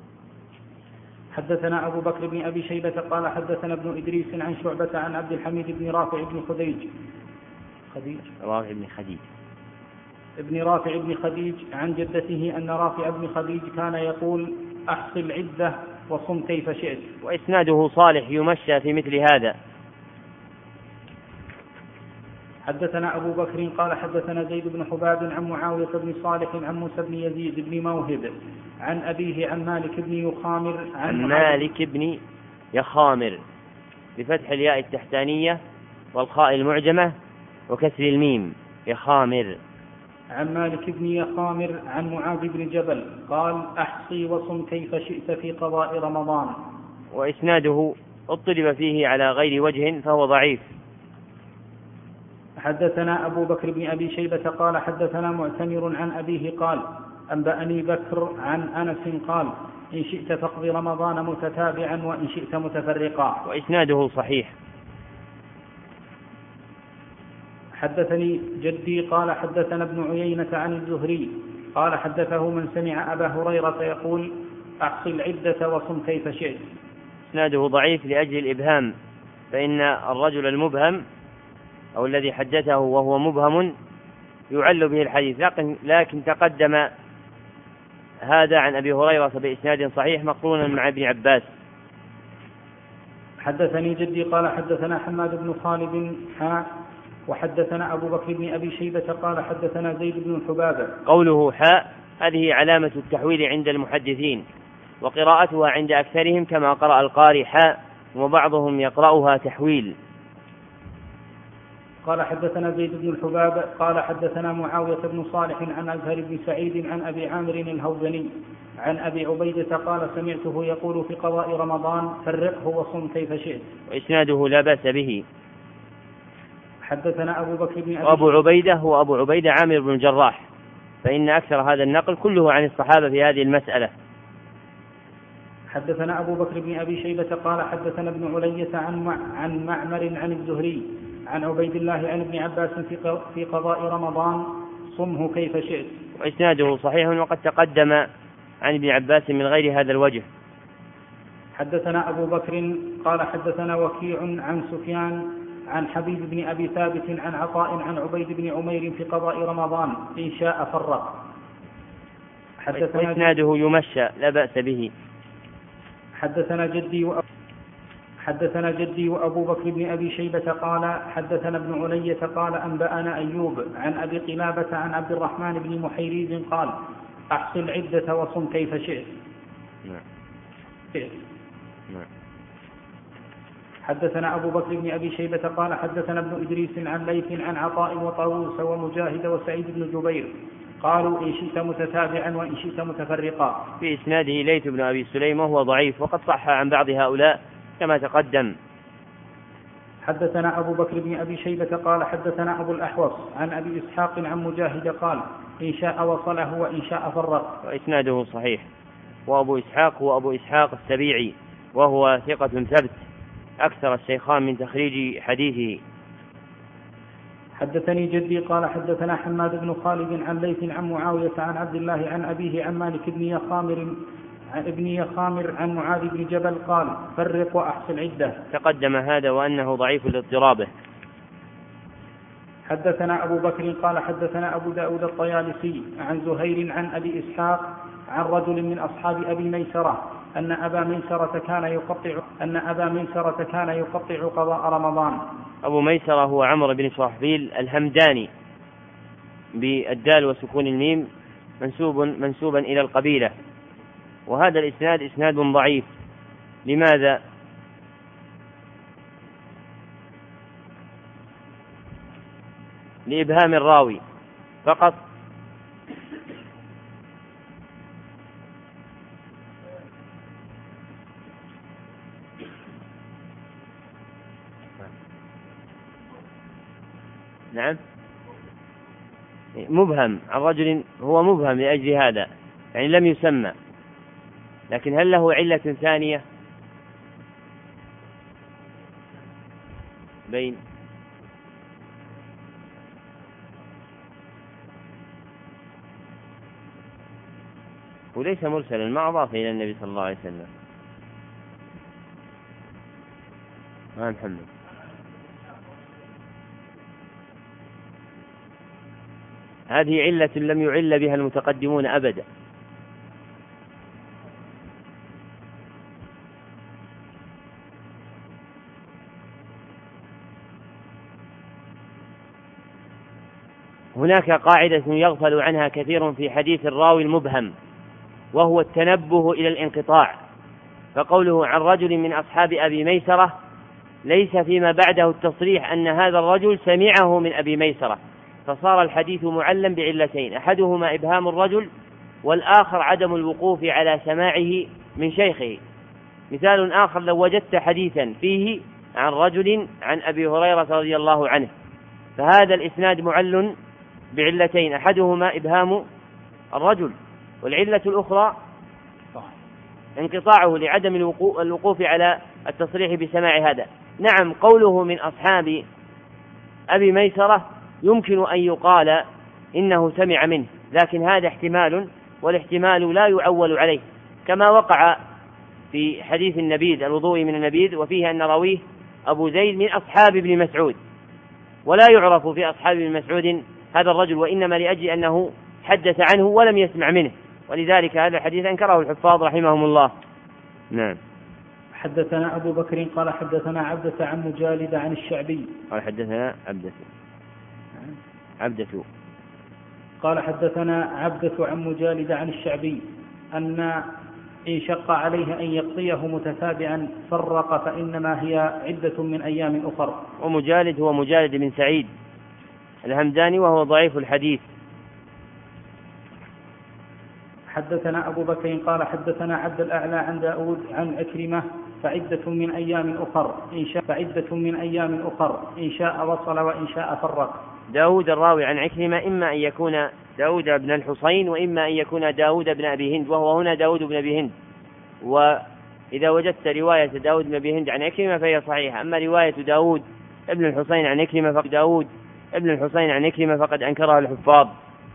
حدثنا أبو بكر بن أبي شيبة قال حدثنا ابن إدريس عن شعبة عن عبد الحميد بن رافع بن خديج خديج رافع بن خديج ابن رافع بن خديج عن جدته أن رافع بن خديج كان يقول أحصي العدة وصم كيف شئت. وإسناده صالح يمشى في مثل هذا. حدثنا أبو بكر قال حدثنا زيد بن حباب عن معاوية بن صالح عن موسى بن يزيد بن موهب عن أبيه عن مالك بن يخامر عن مالك بن يخامر بفتح الياء التحتانية والخاء المعجمة وكسر الميم يخامر. عن مالك بن يخامر عن معاذ بن جبل قال أحصي وصم كيف شئت في قضاء رمضان. وإسناده اضطرب فيه على غير وجه فهو ضعيف. حدثنا أبو بكر بن أبي شيبة قال حدثنا معتمر عن أبيه قال أنبأني بكر عن أنس قال إن شئت فاقض رمضان متتابعا وإن شئت متفرقا. وإسناده صحيح. حدثني جدي قال حدثنا ابن عيينة عن الزهري قال حدثه من سمع أبا هريرة يقول أحصي العدة وصم كيف شئت. إسناده ضعيف لأجل الإبهام، فإن الرجل المبهم أو الذي حدثه وهو مبهم يعل به الحديث، لكن, لكن تقدم هذا عن أبي هريرة بإسناد صحيح مقرونا مع ابن عباس. حدثني جدي قال حدثنا حماد بن خالد حاء وحدثنا أبو بكر بن أبي شيبة قال حدثنا زيد بن حبابة. قوله حاء هذه علامة التحويل عند المحدثين، وقراءتها عند أكثرهم كما قرأ القارئ حاء، وبعضهم يقرأها تحويل. قال حدثنا زيد بن الحباب قال حدثنا معاوية بن صالح عن أزهر بن سعيد عن أبي عامر الهوزني عن أبي عبيدة قال سمعته يقول في قضاء رمضان فرقه وصم كيف شئت. وإسناده لا بأس به. حدثنا أبو بكر بن أبي وأبو عبيدة هو أبو عبيدة عامر بن الجراح، فإن أكثر هذا النقل كله عن الصحابة في هذه المسألة. حدثنا أبو بكر بن أبي شيبة قال حدثنا ابن علية عن عن معمر عن الزهري عن عبيد الله عن ابن عباس في قضاء رمضان صمه كيف شئت. وإسناده صحيح وقد تقدم عن ابن عباس من غير هذا الوجه. حدثنا أبو بكر قال حدثنا وكيع عن سفيان عن حبيب بن أبي ثابت عن عطاء عن عبيد بن عمير في قضاء رمضان إن شاء فرق. حدثنا وإسناده يمشى لا بأس به. حدثنا جدي وأبو حدثنا جدي وأبو بكر بن أبي شيبة قال حدثنا ابن علية قال أنبأنا أيوب عن أبي قلابة عن عبد الرحمن بن محيريز قال أحصي العدة وصم كيف شئت. نعم. نعم. حدثنا أبو بكر بن أبي شيبة قال حدثنا ابن إدريس عن ليث عن عطاء وطاووس ومجاهد وسعيد بن جبير قالوا إن شئت متتابعا وإن شئت متفرقا. في إسناده ليث بن أبي سليم وهو ضعيف، وقد صح عن بعض هؤلاء كما تقدم. حدثنا أبو بكر بن أبي شيبة قال حدثنا أبو الأحوص عن أبي إسحاق عن مجاهد قال إن شاء وصله وإن شاء فرق. وإسناده صحيح. وأبو إسحاق هو أبو إسحاق السبيعي وهو ثقة ثبت، أكثر الشيخان من تخريج حديثه. حدثني جدي قال حدثنا حماد بن خالد عن ليث عن معاوية عن عبد الله عن أبيه عن مالك بن يخامر عن ابن يخامر عن معاذ بن جبل قال فرق وأحصي العدة. تقدم هذا وأنه ضعيف لاضطرابه. حدثنا أبو بكر قال حدثنا أبو داود الطيالسي عن زهير عن أبي إسحاق عن رجل من أصحاب أبي ميسرة أن أبا ميسرة كان يقطع أن أبا ميسرة كان يقطع قضاء رمضان. أبو ميسرة هو عمرو بن شرحبيل الهمداني بالدال وسكون الميم منسوب منسوبا إلى القبيلة. وهذا الإسناد إسناد ضعيف. لماذا؟ لإبهام الراوي فقط. نعم مبهم عن رجل، هو مبهم لأجل هذا يعني لم يسمى، لكن هل له علة ثانية؟ بين وليس مرسلا، ما أضاف إلى النبي صلى الله عليه وسلم. ما محمد هذه علة لم يعل بها المتقدمون أبدا. هناك قاعدة يغفل عنها كثير في حديث الراوي المبهم، وهو التنبه إلى الانقطاع، فقوله عن رجل من أصحاب أبي ميسرة ليس فيما بعده التصريح أن هذا الرجل سمعه من أبي ميسرة، فصار الحديث معلم بعلتين: أحدهما إبهام الرجل، والآخر عدم الوقوف على سماعه من شيخه. مثال آخر: لو وجدت حديثا فيه عن رجل عن أبي هريرة رضي الله عنه، فهذا الإسناد معل بعلتين: أحدهما إبهام الرجل، والعلة الأخرى انقطاعه لعدم الوقوف على التصريح بسماع هذا. نعم، قوله من أصحاب أبي ميسرة يمكن أن يقال إنه سمع منه، لكن هذا احتمال، والاحتمال لا يعول عليه، كما وقع في حديث النبيذ، الوضوء من النبيذ، وفيه أن راويه أبو زيد من أصحاب ابن مسعود، ولا يعرف في أصحاب ابن مسعود هذا الرجل، وإنما لأجل أنه حدث عنه ولم يسمع منه، ولذلك هذا الحديث أنكره الحفاظ رحمهم الله. نعم. حدثنا أبو بكر قال حدثنا عبدة عن مجالد عن الشعبي قال حدثنا عبدة عبدة قال حدثنا عبدة عن مجالد عن الشعبي أن إن شق عليه أن يقضيه متتابعا فرق، فإنما هي عدة من أيام أخر. ومجالد هو مجالد بن سعيد الهمداني، وهو ضعيف الحديث. حدثنا أبو بكر قال حدثنا عبد الأعلى عن داود عن أكرمة فعدة من أيام أخر إن شاء فعدة من أيام أخر إن شاء وصل وإن شاء فرق. داود الراوي عن عكرمة إما أن يكون داود بن الحصين، وإما أن يكون داود بن أبي هند، وهو هنا داود بن أبي هند. وإذا وجدت رواية داود بن أبي هند عن عكرمة فهي صحيحة، أما رواية داود ابن الحصين عن عكرمة فقد داود ابن الحصين عن عكرمة فقد أنكرها الحفاظ.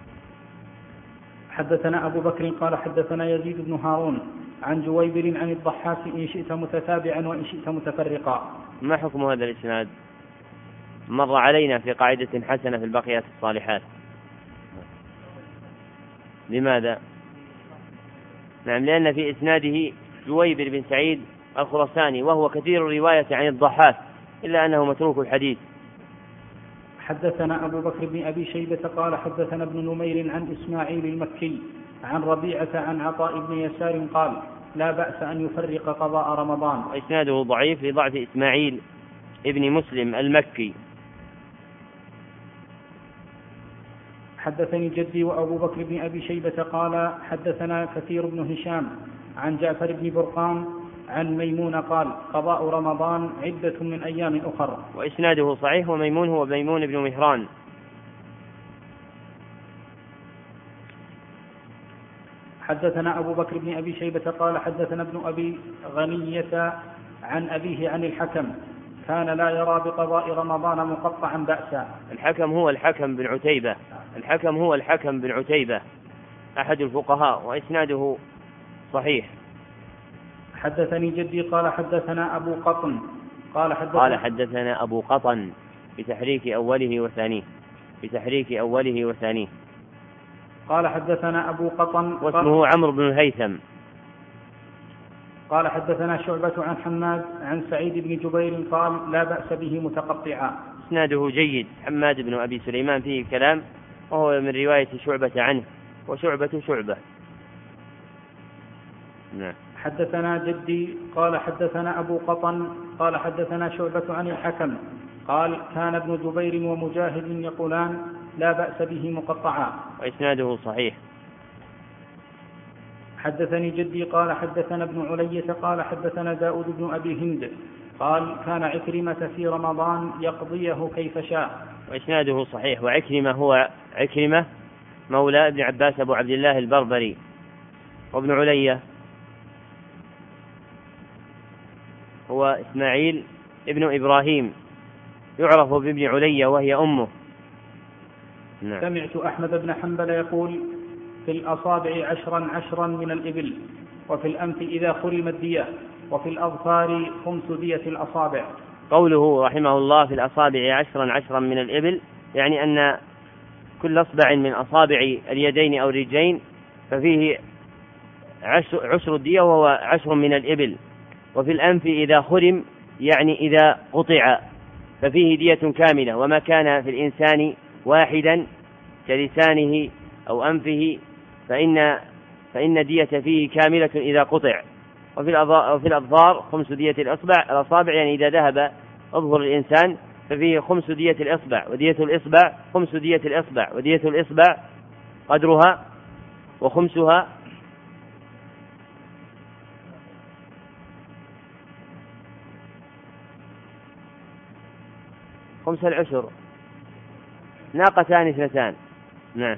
حدثنا أبو بكر قال حدثنا يزيد بن هارون عن جويبر عن الضحاك إن شئت متتابعا وإن شئت متفرقا. ما حكم هذا الإسناد؟ مر علينا في قاعدة حسنة في البقيات الصالحات. لماذا؟ نعم، لأن في إسناده جويبر بن سعيد الخرساني، وهو كثير الرواية عن الضحاك، إلا أنه متروك الحديث. حدثنا أبو بكر بن أبي شيبة قال حدثنا ابن نمير عن إسماعيل المكي عن ربيعة عن عطاء بن يسار قال لا بأس أن يفرق قضاء رمضان. وإسناده ضعيف لضعف إسماعيل ابن مسلم المكي. حدثني جدي وأبو بكر بن أبي شيبة قال حدثنا كثير بن هشام عن جعفر بن برقان عن ميمون قال قضاء رمضان عدة من أيام أخر. وإسناده صحيح، وميمون هو ميمون بن مهران. حدثنا أبو بكر بن أبي شيبة قال حدثنا ابن أبي غنية عن أبيه عن الحكم كان لا يرى بقضاء رمضان مقطعا بأسا. الحكم هو الحكم بن عتيبة الحكم هو الحكم بن عتيبة أحد الفقهاء، وإسناده صحيح. حدثني جدي قال حدثنا أبو قطن قال حدثنا, قال حدثنا أبو قطن بتحريك أوله وثانيه بتحريك أوله وثانيه قال حدثنا أبو قطن واسمه عمرو بن الهيثم. قال حدثنا شعبة عن حماد عن سعيد بن جبير قال لا بأس به متقطعا. اسناده جيد. حماد بن أبي سليمان فيه كلام، وهو من رواية شعبة عنه، وشعبة شعبة. نعم. حدثنا جدي قال حدثنا أبو قطن قال حدثنا شعبة عن الحكم قال كان ابن جبير ومجاهد يقولان لا بأس به مقطعا، وإسناده صحيح. حدثني جدي قال حدثنا ابن علية قال حدثنا داود بن أبي هند قال كان عكرمة في رمضان يقضيه كيف شاء، وإسناده صحيح. وعكرمة هو عكرمة مولى ابن عباس أبو عبد الله البربري. وابن علية هو إسماعيل ابن إبراهيم يعرف بابن علي وهي أمه. نعم. سمعت أحمد بن حنبل يقول في الأصابع عشرا عشرا من الإبل، وفي الأنف إذا خرم الدية، وفي الأظفار خمس دية الأصابع. قوله رحمه الله في الأصابع عشرا عشرا من الإبل، يعني أن كل أصبع من أصابع اليدين أو الرجلين ففيه عشر الدية وهو عشر من الإبل. وفي الأنف إذا خرم يعني إذا قطع ففيه دية كاملة، وما كان في الإنسان واحدا كلسانه أو أنفه فإن, فإن دية فيه كاملة إذا قطع. وفي الأظفار خمس دية الأصبع الأصابع يعني إذا ذهب أظهر الإنسان ففيه خمس دية الإصبع، ودية الإصبع خمس دية الإصبع، ودية الإصبع قدرها وخمسها خمس العشر، ناقتان اثنتان. نعم.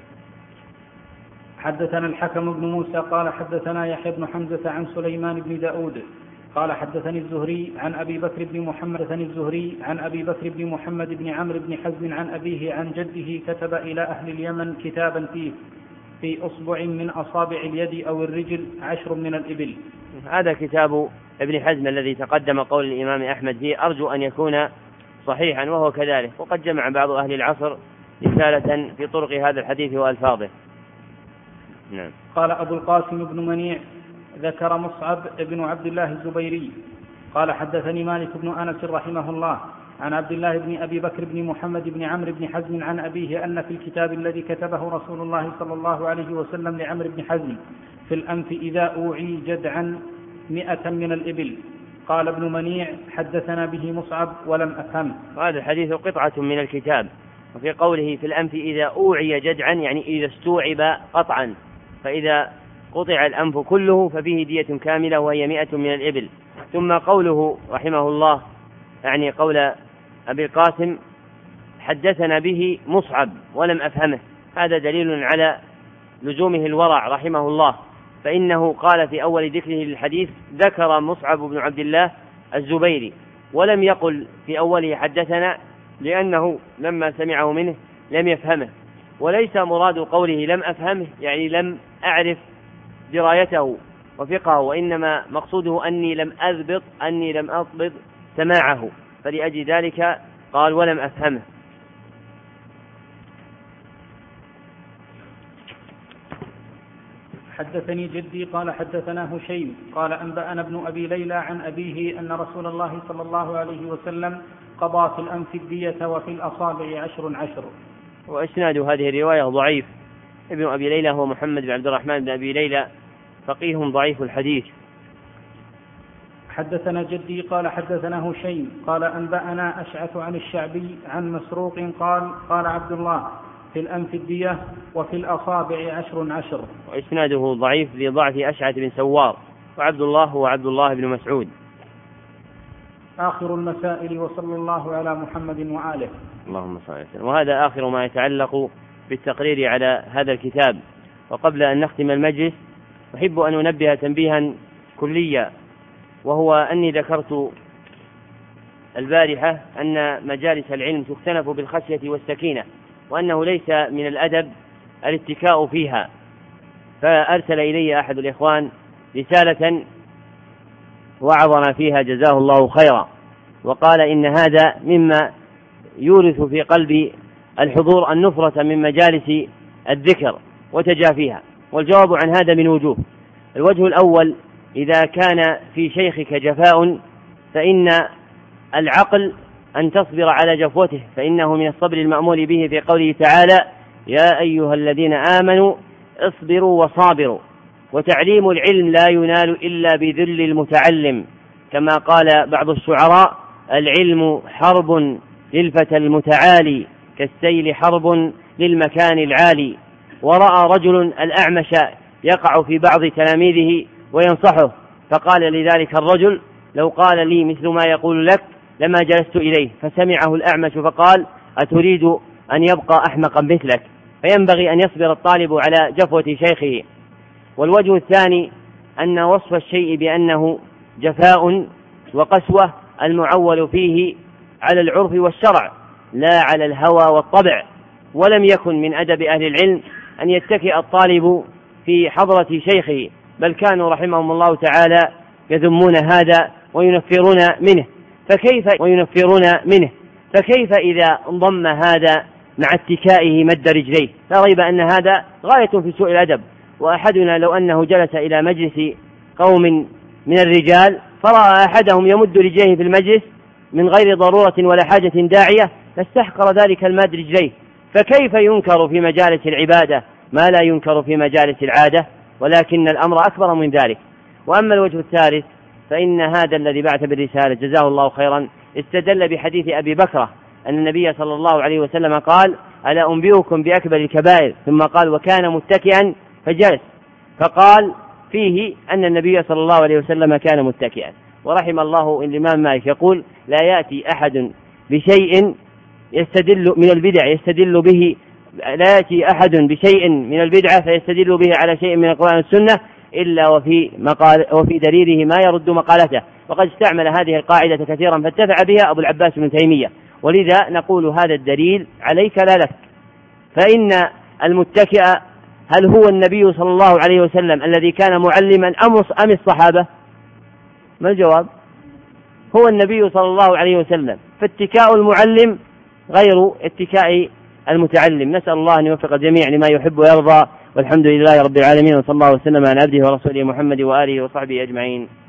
حدثنا الحكم بن موسى قال حدثنا يحيى بن حمزة عن سليمان بن داود قال حدثني الزهري عن أبي بكر بن محمد حدثني الزهري عن أبي بكر بن محمد بن عمرو بن حزم عن أبيه عن جده كتب إلى أهل اليمن كتابا فيه في أصبع من أصابع اليد أو الرجل عشر من الإبل. هذا كتاب ابن حزم الذي تقدم قول الإمام أحمد فيه، أرجو أن يكون صحيحا وهو كذلك، وقد جمع بعض أهل العصر رسالة في طرق هذا الحديث وألفاظه. نعم. قال أبو القاسم بن منيع ذكر مصعب بن عبد الله الزبيري قال حدثني مالك بن أنس رحمه الله عن عبد الله بن أبي بكر بن محمد بن عمرو بن حزم عن أبيه أن في الكتاب الذي كتبه رسول الله صلى الله عليه وسلم لعمرو بن حزم في الأنف إذا أوعي جدعا مئة من الإبل. قال ابن منيع حدثنا به مصعب ولم أفهم. هذا الحديث قطعة من الكتاب. وفي قوله في الأنف إذا أوعي جدعا يعني إذا استوعب قطعا، فإذا قطع الأنف كله ففيه دية كاملة وهي مئة من الإبل. ثم قوله رحمه الله يعني قول أبي القاسم حدثنا به مصعب ولم أفهمه، هذا دليل على لزومه الورع رحمه الله، فإنه قال في أول ذكره للحديث ذكر مصعب بن عبد الله الزبيري ولم يقل في أوله حدثنا، لأنه لما سمعه منه لم يفهمه. وليس مراد قوله لم أفهمه يعني لم أعرف درايته وفقه، وإنما مقصوده أني لم أضبط أني لم أضبط سماعه، فلأجل ذلك قال ولم أفهمه. حدثني جدي قال حدثنا هشيم قال أنبأنا ابن أبي ليلى عن أبيه أن رسول الله صلى الله عليه وسلم قضى في الأنف الدية وفي الأصابع عشر عشر. وإسناد هذه الرواية ضعيف. ابن أبي ليلى هو محمد بن عبد الرحمن بن أبي ليلى فقيه ضعيف الحديث. حدثنا جدي قال حدثنا هشيم قال أنبأنا أشعث عن الشعبي عن مسروق قال قال عبد الله في الأنف الدية وفي الأصابع عشر عشر. وإسناده ضعيف لضعف أشعث بن سوار، وعبد الله هو عبد الله بن مسعود. آخر المسائل وصلى الله على محمد وآله. اللهم صل وسلم. وهذا آخر ما يتعلق بالتقرير على هذا الكتاب. وقبل أن نختم المجلس أحب أن أنبه تنبيها كليا، وهو أني ذكرت البارحة أن مجالس العلم تختنف بالخشية والسكينة، وأنه ليس من الأدب الاتكاء فيها. فأرسل إلي أحد الإخوان رسالة وعظنا فيها جزاه الله خيرا، وقال إن هذا مما يورث في قلب الحضور النفرة من مجالس الذكر وتجافيها. والجواب عن هذا من وجوه. الوجه الأول: إذا كان في شيخك جفاء فإن العقل أن تصبر على جفوته، فإنه من الصبر المأمول به في قوله تعالى: يا أيها الذين آمنوا اصبروا وصابروا. وتعليم العلم لا ينال إلا بذل المتعلم، كما قال بعض الشعراء: العلم حرب للفتى المتعالي كالسيل حرب للمكان العالي. ورأى رجل الأعمش يقع في بعض تلاميذه وينصحه، فقال لذلك الرجل: لو قال لي مثل ما يقول لك لما جلست إليه. فسمعه الأعمش فقال: أتريد أن يبقى أحمقا مثلك؟ فينبغي أن يصبر الطالب على جفوة شيخه. والوجه الثاني أن وصف الشيء بأنه جفاء وقسوة المعول فيه على العرف والشرع لا على الهوى والطبع. ولم يكن من أدب أهل العلم أن يتكئ الطالب في حضرة شيخه، بل كانوا رحمهم الله تعالى يذمون هذا وينفرون منه، فكيف وينفرون منه فكيف إذا انضم هذا مع اتكائه مد رجليه؟ لا ريب أن هذا غاية في سوء الأدب. وأحدنا لو أنه جلس إلى مجلس قوم من الرجال فرأى أحدهم يمد رجليه في المجلس من غير ضرورة ولا حاجة داعية لاستحقر ذلك الماد رجليه، فكيف ينكر في مجالس العبادة ما لا ينكر في مجالس العادة؟ ولكن الأمر أكبر من ذلك. وأما الوجه الثالث فإن هذا الذي بعث بالرسالة جزاه الله خيرا استدل بحديث أبي بكرة أن النبي صلى الله عليه وسلم قال: ألا أنبئكم بأكبر الكبائر؟ ثم قال: وكان متكئا فجلس، فقال فيه أن النبي صلى الله عليه وسلم كان متكئا. ورحم الله الإمام مالك يقول: لا يأتي أحد بشيء يستدل من البدع يستدل به لا يأتي أحد بشيء من البدعة فيستدل به على شيء من القرآن والسنة إلا وفي, مقال وفي دليله ما يرد مقالته. وقد استعمل هذه القاعدة كثيرا فاتبع بها أبو العباس بن تيمية، ولذا نقول هذا الدليل عليك لا لك. فإن المتكئ هل هو النبي صلى الله عليه وسلم الذي كان معلما أم الصحابة؟ ما الجواب؟ هو النبي صلى الله عليه وسلم، فاتكاء المعلم غير اتكاء المتعلم. نسأل الله أن يوفق الجميع لما يحب ويرضى، والحمد لله رب العالمين، وصلى الله وسلم على عبده ورسوله محمد وآله وصحبه أجمعين.